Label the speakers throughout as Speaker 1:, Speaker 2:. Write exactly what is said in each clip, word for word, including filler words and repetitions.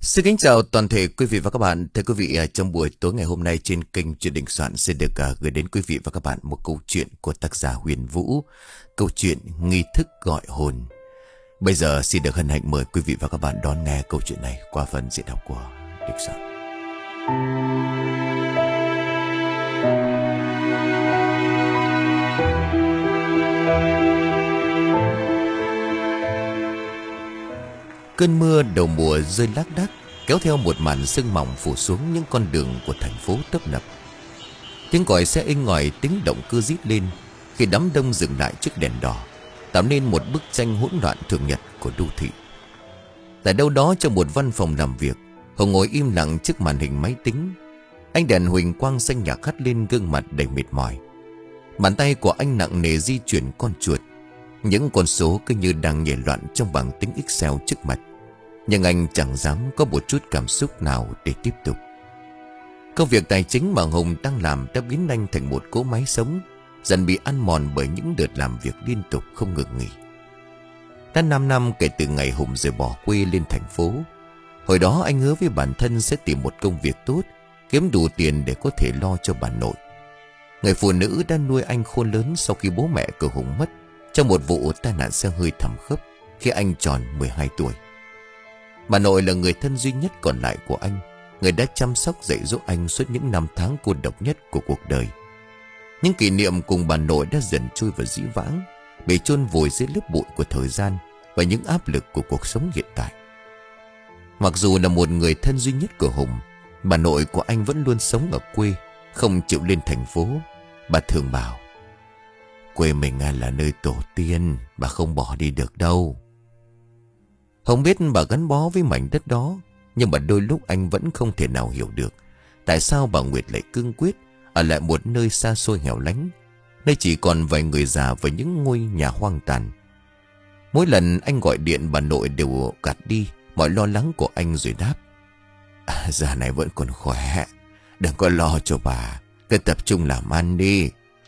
Speaker 1: Xin kính chào toàn thể quý vị và các bạn. Thưa quý vị, trong buổi tối ngày hôm nay trên kênh Chuyện Đình Soạn sẽ được uh, gửi đến quý vị và các bạn một câu chuyện của tác giả Huyền Vũ, câu chuyện Nghi Thức Gọi Hồn. Bây giờ xin được hân hạnh mời quý vị và các bạn đón nghe câu chuyện này qua phần diễn đọc của Đình Soạn. Cơn mưa đầu mùa rơi lác đác, kéo theo một màn sương mỏng phủ xuống những con đường của thành phố tấp nập. Tiếng còi xe inh ỏi, tiếng động cơ rít lên khi đám đông dừng lại trước đèn đỏ, tạo nên một bức tranh hỗn loạn thường nhật của đô thị. Tại đâu đó trong một văn phòng làm việc, Hồng ngồi im lặng trước màn hình máy tính. Ánh đèn huỳnh quang xanh nhạt hắt lên gương mặt đầy mệt mỏi. Bàn tay của anh nặng nề di chuyển con chuột. Những con số cứ như đang nhảy loạn trong bảng tính Excel trước mặt, nhưng anh chẳng dám có một chút cảm xúc nào để tiếp tục. Công việc tài chính mà Hùng đang làm đã biến anh thành một cỗ máy sống, dần bị ăn mòn bởi những đợt làm việc liên tục không ngừng nghỉ. Đã năm năm kể từ ngày Hùng rời bỏ quê lên thành phố. Hồi đó anh hứa với bản thân sẽ tìm một công việc tốt, kiếm đủ tiền để có thể lo cho bà nội, người phụ nữ đã nuôi anh khôn lớn sau khi bố mẹ của Hùng mất trong một vụ tai nạn xe hơi thảm khốc khi anh tròn mười hai tuổi. Bà nội là người thân duy nhất còn lại của anh, người đã chăm sóc dạy dỗ anh suốt những năm tháng cô độc nhất của cuộc đời. Những kỷ niệm cùng bà nội đã dần trôi vào dĩ vãng, bị chôn vùi dưới lớp bụi của thời gian và những áp lực của cuộc sống hiện tại. Mặc dù là một người thân duy nhất của Hùng, bà nội của anh vẫn luôn sống ở quê, không chịu lên thành phố. Bà thường bảo: quê mình là nơi tổ tiên, bà không bỏ đi được đâu. Hùng biết bà gắn bó với mảnh đất đó, nhưng mà đôi lúc anh vẫn không thể nào hiểu được tại sao bà Nguyệt lại cương quyết ở lại một nơi xa xôi hẻo lánh, nơi chỉ còn vài người già với những ngôi nhà hoang tàn. Mỗi lần anh gọi điện, bà nội đều gạt đi mọi lo lắng của anh rồi đáp: à, giờ này vẫn còn khỏe, đừng có lo cho bà, cứ tập trung làm ăn đi.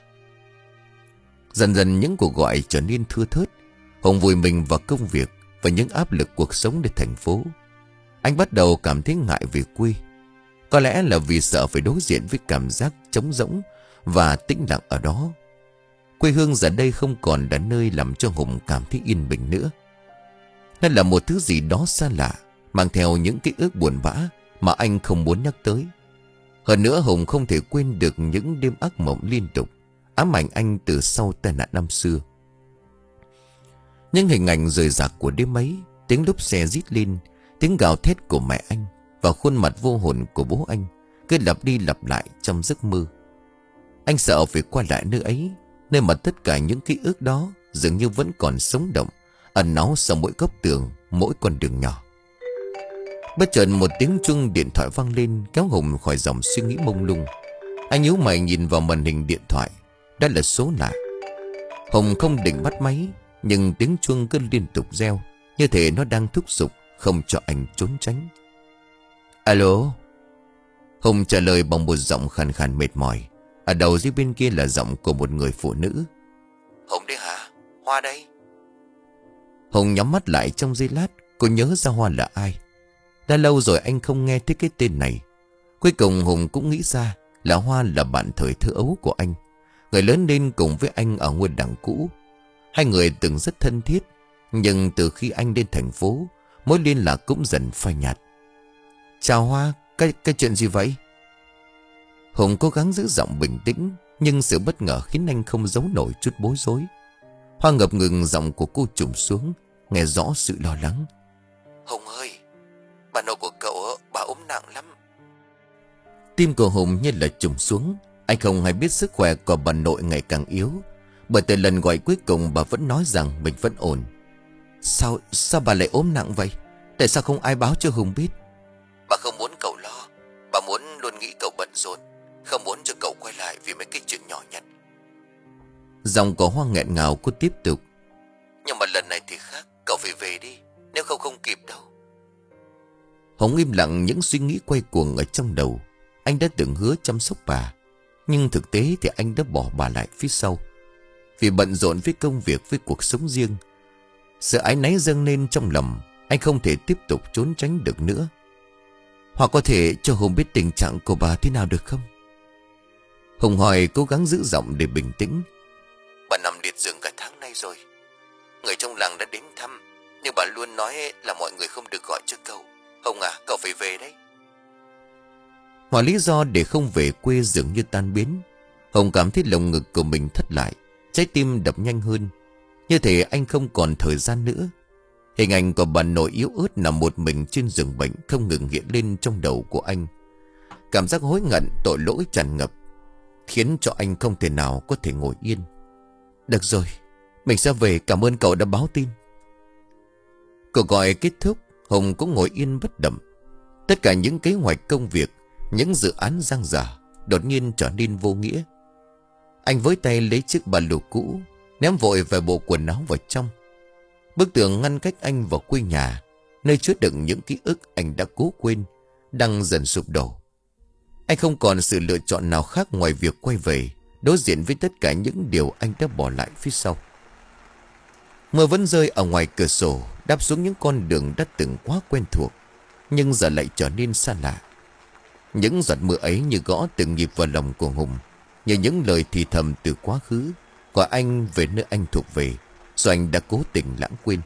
Speaker 1: Dần dần những cuộc gọi trở nên thưa thớt. Hùng vùi mình vào công việc và những áp lực cuộc sốngในthành phố. Anh bắt đầu cảm thấy ngại về quê. Có lẽ là vì sợ phải đối diện với cảm giác trống rỗng và tĩnh lặng ở đó. Quê hương giờ đây không còn là nơi làm cho Hùng cảm thấy yên bình nữa. Nó là một thứ gì đó xa lạ, mang theo những ký ức buồn bã mà anh không muốn nhắc tới. Hơn nữa, Hùng không thể quên được những đêm ác mộng liên tục ám ảnh anh từ sau tai nạn năm xưa. Những hình ảnh rời rạc của đêm ấy, tiếng lốp xe rít lên, tiếng gào thét của mẹ anh và khuôn mặt vô hồn của bố anh cứ lặp đi lặp lại trong giấc mơ. Anh sợ phải qua lại nơi ấy, nơi mà tất cả những ký ức đó dường như vẫn còn sống động, ẩn náu sau mỗi góc tường, mỗi con đường nhỏ. Bất chợt một tiếng chuông điện thoại vang lên, kéo Hùng khỏi dòng suy nghĩ mông lung. Anh nhíu mày nhìn vào màn hình điện thoại. Đó là số lạ. Hùng không định bắt máy, nhưng tiếng chuông cứ liên tục reo, như thể nó đang thúc giục không cho anh trốn tránh. Alo. Hùng trả lời bằng một giọng khàn khàn mệt mỏi. Ở đầu dưới bên kia là giọng của một người phụ nữ. Hùng đấy hả? Hoa đây. Hùng nhắm mắt lại trong giây lát. Cô nhớ ra Hoa là ai. Đã lâu rồi anh không nghe thấy cái tên này. Cuối cùng Hùng cũng nghĩ ra là Hoa là bạn thời thơ ấu của anh, người lớn lên cùng với anh ở ngôi đàng cũ. Hai người từng rất thân thiết, nhưng từ khi anh đến thành phố, mối liên lạc cũng dần phai nhạt. Chào Hoa, cái, cái chuyện gì vậy? Hùng cố gắng giữ giọng bình tĩnh, nhưng sự bất ngờ khiến anh không giấu nổi chút bối rối. Hoa ngập ngừng, giọng của cô trùng xuống, nghe rõ sự lo lắng. Hùng ơi, bà nội của cậu, bà ốm nặng lắm. Tim của Hùng như là trùng xuống. Anh không hay biết sức khỏe của bà nội ngày càng yếu, bởi từ lần gọi cuối cùng bà vẫn nói rằng mình vẫn ổn. Sao, sao bà lại ốm nặng vậy? Tại sao không ai báo cho Hùng biết? Bà không muốn cậu lo, bà muốn luôn nghĩ cậu bận rộn, không muốn cho cậu quay lại vì mấy cái chuyện nhỏ nhặt. Giọng của Hoa nghẹn ngào. Cô tiếp tục: nhưng mà lần này thì khác, cậu phải về đi, nếu không không kịp đâu. Hùng im lặng, những suy nghĩ quay cuồng ở trong đầu. Anh đã từng hứa chăm sóc bà, nhưng thực tế thì anh đã bỏ bà lại phía sau. Vì bận rộn với công việc, với cuộc sống riêng, sự áy náy dâng lên trong lòng. Anh không thể tiếp tục trốn tránh được nữa. Hoặc có thể cho Hùng biết tình trạng của bà thế nào được không? Hùng hỏi cố gắng giữ giọng để bình tĩnh. Bà nằm liệt giường cả tháng nay rồi. Người trong làng đã đến thăm, nhưng bà luôn nói là mọi người không được gọi cho cậu. Hùng à, cậu phải về đấy. Mọi lý do để không về quê dường như tan biến. Hùng cảm thấy lồng ngực của mình thắt lại, trái tim đập nhanh hơn. Như thể anh không còn thời gian nữa. Hình ảnh của bà nội yếu ớt nằm một mình trên giường bệnh không ngừng hiện lên trong đầu của anh. Cảm giác hối hận tội lỗi tràn ngập, khiến cho anh không thể nào có thể ngồi yên. Được rồi, mình sẽ về, cảm ơn cậu đã báo tin. Cuộc gọi kết thúc, Hùng cũng ngồi yên bất động. Tất cả những kế hoạch công việc, những dự án dang dở đột nhiên trở nên vô nghĩa. Anh với tay lấy chiếc ba lô cũ, ném vội vài bộ quần áo vào trong. Bức tường ngăn cách anh vào quê nhà, nơi chứa đựng những ký ức anh đã cố quên, đang dần sụp đổ. Anh không còn sự lựa chọn nào khác ngoài việc quay về, đối diện với tất cả những điều anh đã bỏ lại phía sau. Mưa vẫn rơi ở ngoài cửa sổ, đáp xuống những con đường đã từng quá quen thuộc, nhưng giờ lại trở nên xa lạ. Những giọt mưa ấy như gõ từng nhịp vào lòng của Hùng, như những lời thì thầm từ quá khứ, gọi anh về nơi anh thuộc về, rồi anh đã cố tình lãng quên.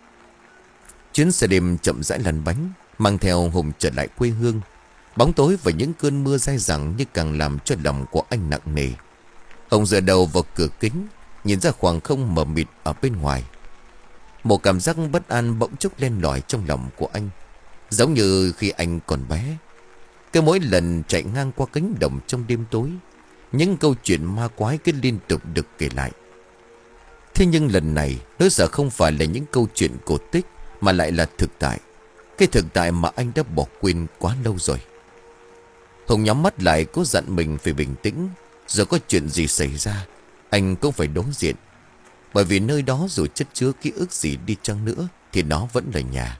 Speaker 1: Chuyến xe đêm chậm rãi lăn bánh, mang theo Hùng trở lại quê hương. Bóng tối và những cơn mưa dai dẳng như càng làm cho lòng của anh nặng nề. Hùng dựa đầu vào cửa kính, nhìn ra khoảng không mờ mịt ở bên ngoài. Một cảm giác bất an bỗng chốc len lỏi trong lòng của anh, giống như khi anh còn bé. Cứ mỗi lần chạy ngang qua cánh đồng trong đêm tối, những câu chuyện ma quái cứ liên tục được kể lại. Thế nhưng lần này, nỗi sợ không phải là những câu chuyện cổ tích, mà lại là thực tại. Cái thực tại mà anh đã bỏ quên quá lâu rồi. Hùng nhắm mắt lại, cố dặn mình phải bình tĩnh. Giờ có chuyện gì xảy ra, anh cũng phải đối diện. Bởi vì nơi đó dù chất chứa ký ức gì đi chăng nữa, thì nó vẫn là nhà.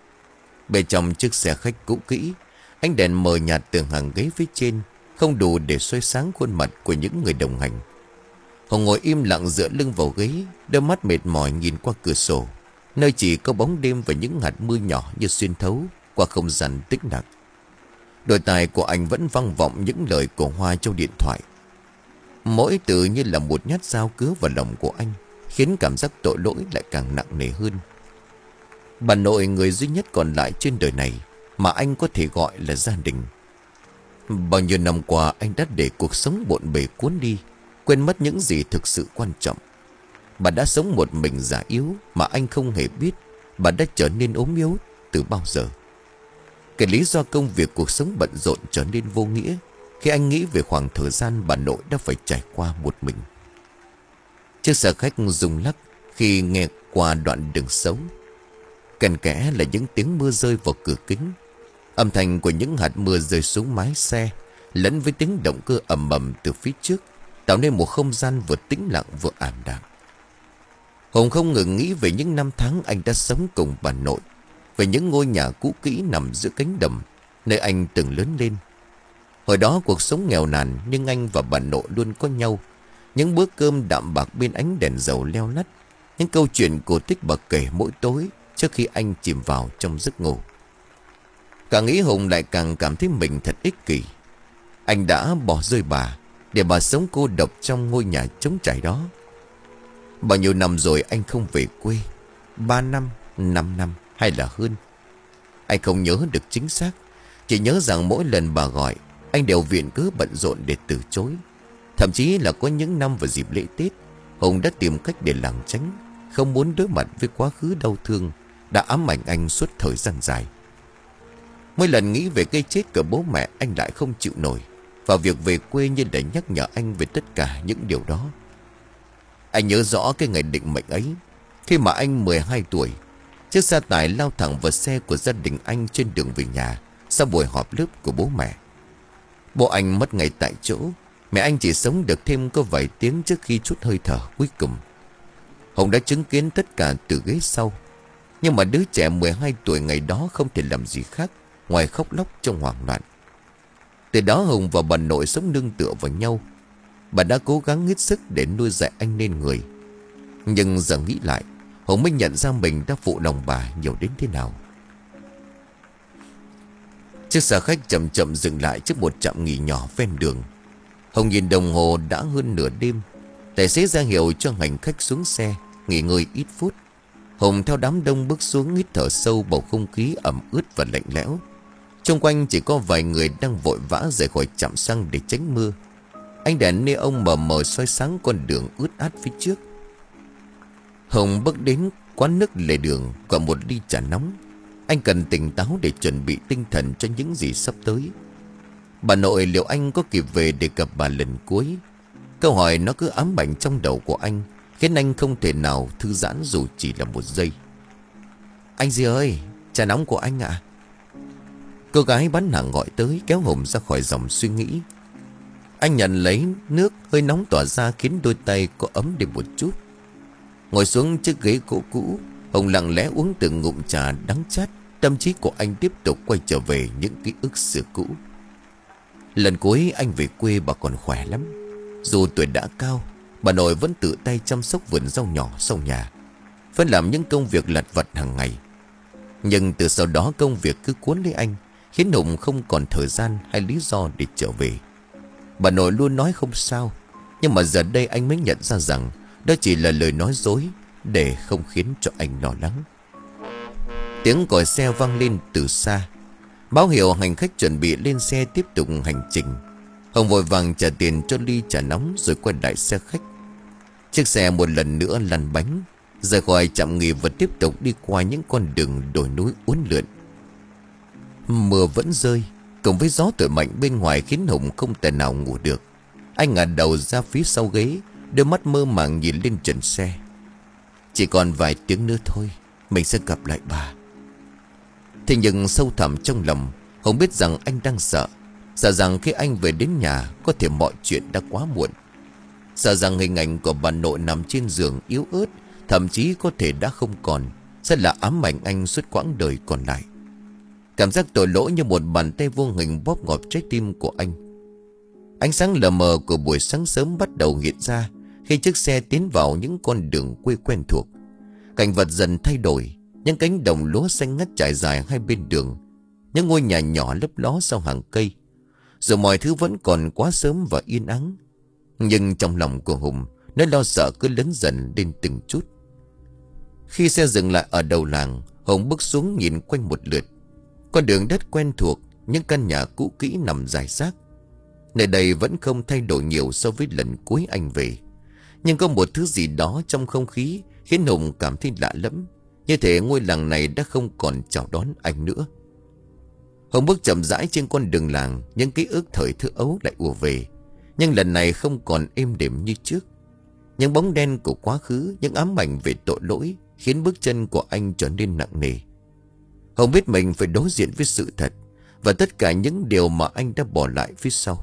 Speaker 1: Bên trong chiếc xe khách cũ kỹ, ánh đèn mờ nhạt từ hàng ghế phía trên không đủ để soi sáng khuôn mặt của những người đồng hành. Hùng ngồi im lặng dựa lưng vào ghế, đôi mắt mệt mỏi nhìn qua cửa sổ, nơi chỉ có bóng đêm và những hạt mưa nhỏ như xuyên thấu qua không gian tĩnh lặng. Đôi tai của anh vẫn vang vọng những lời của Hoa trong điện thoại. Mỗi từ như là một nhát dao cứa vào lòng của anh, khiến cảm giác tội lỗi lại càng nặng nề hơn. Bà nội, người duy nhất còn lại trên đời này mà anh có thể gọi là gia đình. Bao nhiêu năm qua anh đã để cuộc sống bộn bề cuốn đi, quên mất những gì thực sự quan trọng. Bà đã sống một mình già yếu mà anh không hề biết bà đã trở nên ốm yếu từ bao giờ. Cái lý do công việc cuộc sống bận rộn trở nên vô nghĩa khi anh nghĩ về khoảng thời gian bà nội đã phải trải qua một mình. Chiếc xe khách rung lắc khi nghe qua đoạn đường xấu. Kèn kẽ là những tiếng mưa rơi vào cửa kính, âm thanh của những hạt mưa rơi xuống mái xe lẫn với tiếng động cơ ầm ầm từ phía trước, tạo nên một không gian vừa tĩnh lặng vừa ảm đạm. Hùng không ngừng nghĩ về những năm tháng anh đã sống cùng bà nội, về những ngôi nhà cũ kỹ nằm giữa cánh đồng nơi anh từng lớn lên. Hồi đó cuộc sống nghèo nàn, nhưng anh và bà nội luôn có nhau. Những bữa cơm đạm bạc bên ánh đèn dầu leo lắt, những câu chuyện cổ tích bà kể mỗi tối trước khi anh chìm vào trong giấc ngủ. Càng nghĩ Hùng lại càng cảm thấy mình thật ích kỷ. Anh đã bỏ rơi bà để bà sống cô độc trong ngôi nhà trống trải đó. Bao nhiêu năm rồi anh không về quê, ba năm, năm năm hay là hơn, anh không nhớ được chính xác. Chỉ nhớ rằng mỗi lần bà gọi, anh đều viện cớ bận rộn để từ chối. Thậm chí là có những năm vào dịp lễ Tết, Hùng đã tìm cách để lảng tránh, không muốn đối mặt với quá khứ đau thương đã ám ảnh anh suốt thời gian dài. Mỗi lần nghĩ về cái chết của bố mẹ, anh lại không chịu nổi, và việc về quê như để nhắc nhở anh về tất cả những điều đó. Anh nhớ rõ cái ngày định mệnh ấy, khi mà anh mười hai tuổi, chiếc xe tải lao thẳng vào xe của gia đình anh trên đường về nhà sau buổi họp lớp của bố mẹ. Bố anh mất ngay tại chỗ, mẹ anh chỉ sống được thêm có vài tiếng trước khi trút hơi thở cuối cùng. Hùng đã chứng kiến tất cả từ ghế sau, nhưng mà đứa trẻ mười hai tuổi ngày đó không thể làm gì khác ngoài khóc lóc trong hoảng loạn. Từ đó Hùng và bà nội sống nương tựa vào nhau. Bà đã cố gắng hết sức để nuôi dạy anh nên người, nhưng giờ nghĩ lại, Hùng mới nhận ra mình đã phụ lòng bà nhiều đến thế nào. Chiếc xe khách chậm chậm dừng lại trước một trạm nghỉ nhỏ ven đường. Hồng nhìn đồng hồ đã hơn nửa đêm. Tài xế ra hiệu cho hành khách xuống xe nghỉ ngơi ít phút. Hồng theo đám đông bước xuống, hít thở sâu bầu không khí ẩm ướt và lạnh lẽo. Xung quanh chỉ có vài người đang vội vã rời khỏi trạm xăng để tránh mưa. Ánh đèn neon mờ mờ soi sáng con đường ướt át phía trước. Hồng bước đến quán nước lề đường, gọi một ly trà nóng. Anh cần tỉnh táo để chuẩn bị tinh thần cho những gì sắp tới. Bà nội liệu anh có kịp về để gặp bà lần cuối? Câu hỏi nó cứ ám ảnh trong đầu của anh, khiến anh không thể nào thư giãn dù chỉ là một giây. Anh gì ơi, trà nóng của anh ạ. À? Cô gái bán hàng gọi tới, kéo Hồng ra khỏi dòng suy nghĩ. Anh nhận lấy nước hơi nóng tỏa ra, khiến đôi tay có ấm đi một chút. Ngồi xuống chiếc ghế gỗ cũ, Hồng lặng lẽ uống từng ngụm trà đắng chát. Tâm trí của anh tiếp tục quay trở về những ký ức xưa cũ. Lần cuối anh về quê bà còn khỏe lắm. Dù tuổi đã cao, bà nội vẫn tự tay chăm sóc vườn rau nhỏ sau nhà, vẫn làm những công việc lặt vặt hàng ngày. Nhưng từ sau đó công việc cứ cuốn lấy anh, khiến Hùng không còn thời gian hay lý do để trở về. Bà nội luôn nói không sao, nhưng mà giờ đây anh mới nhận ra rằng đó chỉ là lời nói dối để không khiến cho anh lo lắng. Tiếng còi xe vang lên từ xa, báo hiệu hành khách chuẩn bị lên xe tiếp tục hành trình. Hồng vội vàng trả tiền cho ly trà nóng rồi quay lại xe khách. Chiếc xe một lần nữa lăn bánh rời khỏi trạm nghỉ và tiếp tục đi qua những con đường đồi núi uốn lượn. Mưa vẫn rơi, cùng với gió thổi mạnh bên ngoài khiến Hồng không thể nào ngủ được. Anh ngả đầu ra phía sau ghế, đôi mắt mơ màng nhìn lên trần xe. Chỉ còn vài tiếng nữa thôi, mình sẽ gặp lại bà. Thế nhưng sâu thẳm trong lòng, Hồng biết rằng anh đang sợ. Sợ rằng khi anh về đến nhà, có thể mọi chuyện đã quá muộn. Sợ rằng hình ảnh của bà nội nằm trên giường yếu ớt, thậm chí có thể đã không còn, sẽ là ám ảnh anh suốt quãng đời còn lại. Cảm giác tội lỗi như một bàn tay vô hình bóp ngọt trái tim của anh. Ánh sáng lờ mờ của buổi sáng sớm bắt đầu hiện ra khi chiếc xe tiến vào những con đường quê quen thuộc. Cảnh vật dần thay đổi, những cánh đồng lúa xanh ngắt trải dài hai bên đường, những ngôi nhà nhỏ lấp ló sau hàng cây. Rồi mọi thứ vẫn còn quá sớm và yên ắng. Nhưng trong lòng của Hùng, nỗi lo sợ cứ lớn dần lên từng chút. Khi xe dừng lại ở đầu làng, Hùng bước xuống nhìn quanh một lượt. Con đường đất quen thuộc, những căn nhà cũ kỹ nằm rải rác. Nơi đây vẫn không thay đổi nhiều so với lần cuối anh về. Nhưng có một thứ gì đó trong không khí khiến Hùng cảm thấy lạ lẫm, như thể ngôi làng này đã không còn chào đón anh nữa. Hùng bước chậm rãi trên con đường làng, những ký ức thời thơ ấu lại ùa về. Nhưng lần này không còn êm đềm như trước. Những bóng đen của quá khứ, những ám ảnh về tội lỗi khiến bước chân của anh trở nên nặng nề. Hùng biết mình phải đối diện với sự thật và tất cả những điều mà anh đã bỏ lại phía sau.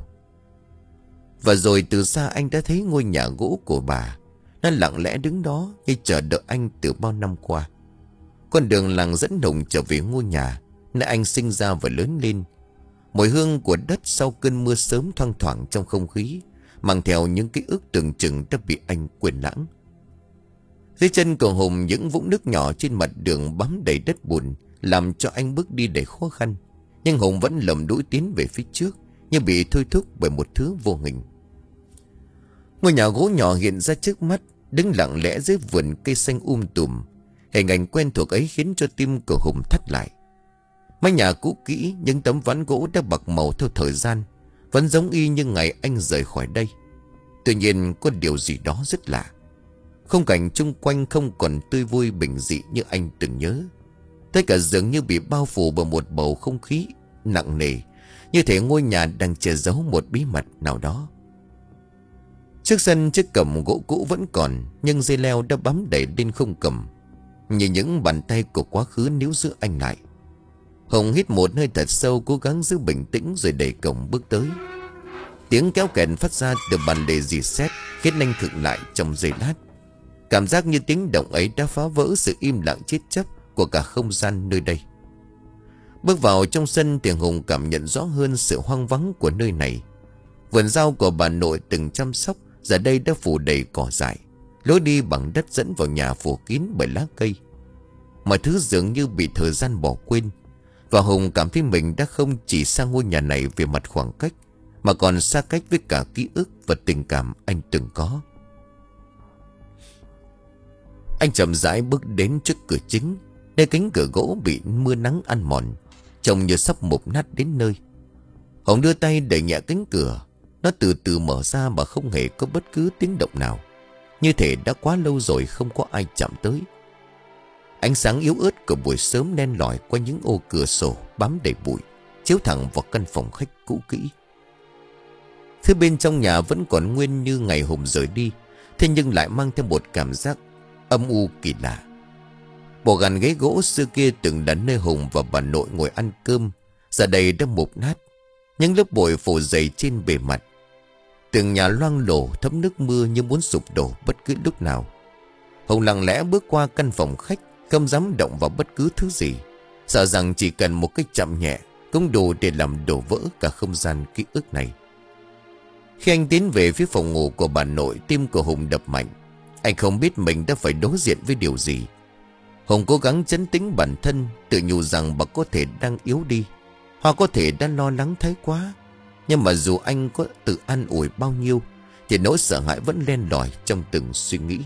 Speaker 1: Và rồi từ xa anh đã thấy ngôi nhà gỗ của bà. Nó lặng lẽ đứng đó như chờ đợi anh từ bao năm qua. Con đường làng dẫn Hùng trở về ngôi nhà nơi anh sinh ra và lớn lên. Mùi hương của đất sau cơn mưa sớm thoang thoảng trong không khí, mang theo những ký ức tưởng chừng đã bị anh quên lãng. Dưới chân của Hùng, những vũng nước nhỏ trên mặt đường bám đầy đất bùn, làm cho anh bước đi đầy khó khăn. Nhưng Hùng vẫn lầm đũi tiến về phía trước, như bị thôi thúc bởi một thứ vô hình. Ngôi nhà gỗ nhỏ hiện ra trước mắt, đứng lặng lẽ dưới vườn cây xanh um tùm. Hình ảnh quen thuộc ấy khiến cho tim của Hùng thắt lại. Mái nhà cũ kỹ, những tấm ván gỗ đã bạc màu theo thời gian, vẫn giống y như ngày anh rời khỏi đây. Tuy nhiên có điều gì đó rất lạ. Khung cảnh chung quanh không còn tươi vui bình dị như anh từng nhớ. Tất cả dường như bị bao phủ bởi một bầu không khí nặng nề, như thể ngôi nhà đang che giấu một bí mật nào đó. Trước sân chiếc cổng gỗ cũ vẫn còn, nhưng dây leo đã bám đầy lên khung cổng, như những bàn tay của quá khứ níu giữ anh lại. Hùng hít một hơi thật sâu, cố gắng giữ bình tĩnh rồi đẩy cổng bước tới. Tiếng kéo kẹt phát ra từ bàn lề rì sét khiến anh khựng lại trong giây lát. Cảm giác như tiếng động ấy đã phá vỡ sự im lặng chết chóc của cả không gian nơi đây. Bước vào trong sân thì Hùng cảm nhận rõ hơn sự hoang vắng của nơi này. Vườn rau của bà nội từng chăm sóc giờ đây đã phủ đầy cỏ dại. Lối đi bằng đất dẫn vào nhà phủ kín bởi lá cây. Mọi thứ dường như bị thời gian bỏ quên. Và Hùng cảm thấy mình đã không chỉ xa ngôi nhà này về mặt khoảng cách, mà còn xa cách với cả ký ức và tình cảm anh từng có. Anh chậm rãi bước đến trước cửa chính, nơi cánh cửa gỗ bị mưa nắng ăn mòn, trông như sắp mục nát đến nơi. Hùng đưa tay đẩy nhẹ cánh cửa. Nó từ từ mở ra mà không hề có bất cứ tiếng động nào, như thể đã quá lâu rồi không có ai chạm tới. Ánh sáng yếu ớt của buổi sớm len lỏi qua những ô cửa sổ bám đầy bụi, chiếu thẳng vào căn phòng khách cũ kỹ. Thứ bên trong nhà vẫn còn nguyên như ngày Hùng rời đi, thế nhưng lại mang theo một cảm giác âm u kỳ lạ. Bộ gàn ghế gỗ xưa kia từng là nơi Hùng và bà nội ngồi ăn cơm, giờ đây đã mục nát, những lớp bụi phủ dày trên bề mặt. Tường nhà loang lổ thấm nước mưa như muốn sụp đổ bất cứ lúc nào. Hùng lặng lẽ bước qua căn phòng khách, không dám động vào bất cứ thứ gì, sợ rằng chỉ cần một cái chạm nhẹ cũng đủ để làm đổ vỡ cả không gian ký ức này. Khi anh tiến về phía phòng ngủ của bà nội, tim của Hùng đập mạnh. Anh không biết mình đã phải đối diện với điều gì. Hùng cố gắng trấn tĩnh bản thân, tự nhủ rằng bà có thể đang yếu đi, hoặc có thể đang lo lắng thái quá. Nhưng mà dù anh có tự an ủi bao nhiêu, thì nỗi sợ hãi vẫn len lỏi trong từng suy nghĩ.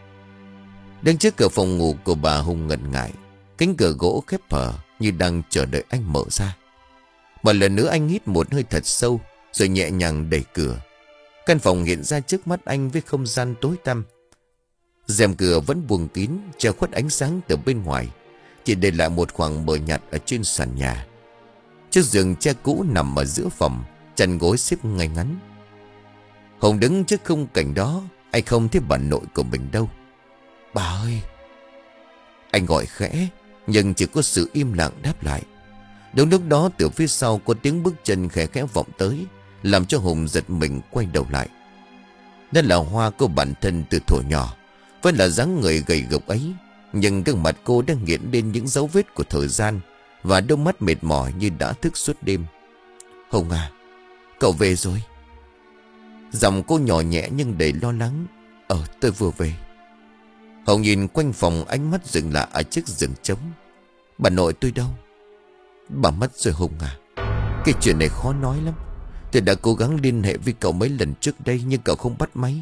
Speaker 1: Đứng trước cửa phòng ngủ của bà, Hùng ngần ngại. Cánh cửa gỗ khép hờ như đang chờ đợi anh mở ra. Một lần nữa anh hít một hơi thật sâu, rồi nhẹ nhàng đẩy cửa. Căn phòng hiện ra trước mắt anh với không gian tối tăm. Rèm cửa vẫn buông kín, che khuất ánh sáng từ bên ngoài, chỉ để lại một khoảng mờ nhạt ở trên sàn nhà. Chiếc giường tre cũ nằm ở giữa phòng, chăn gối xếp ngay ngắn. Hùng đứng trước khung cảnh đó, anh không thấy bà nội của mình đâu. Bà ơi! Anh gọi khẽ, nhưng chỉ có sự im lặng đáp lại. Đúng lúc đó, từ phía sau có tiếng bước chân khẽ khẽ vọng tới, làm cho Hùng giật mình quay đầu lại. Đó là Hoa, cô bạn thân từ thuở nhỏ, vẫn là dáng người gầy gộc ấy, nhưng gương mặt cô đang hiện lên những dấu vết của thời gian, và đôi mắt mệt mỏi như đã thức suốt đêm. Hùng à, cậu về rồi. Giọng cô nhỏ nhẹ nhưng đầy lo lắng. Ờ, tôi vừa về. Hùng nhìn quanh phòng, ánh mắt dừng lại ở chiếc giường trống. Bà nội tôi đâu? Bà mất rồi Hùng à. Cái chuyện này khó nói lắm. Tôi đã cố gắng liên hệ với cậu mấy lần trước đây, nhưng cậu không bắt máy.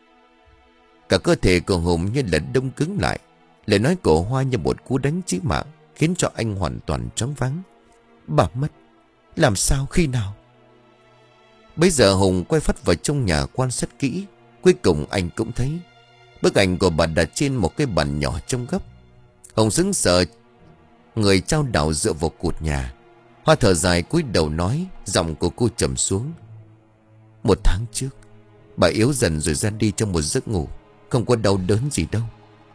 Speaker 1: Cả cơ thể của Hùng như là đông cứng lại. Lời nói của Hoa như một cú đánh chí mạng, khiến cho anh hoàn toàn choáng váng. Bà mất? Làm sao? Khi nào? Bây giờ Hùng quay phắt vào trong nhà quan sát kỹ. Cuối cùng anh cũng thấy bức ảnh của bà đặt trên một cái bàn nhỏ trong góc. Hùng sững sờ, người chao đảo dựa vào cột nhà. Hoa thở dài cúi đầu nói, giọng của cô trầm xuống. Một tháng trước, bà yếu dần rồi ra đi trong một giấc ngủ, không có đau đớn gì đâu.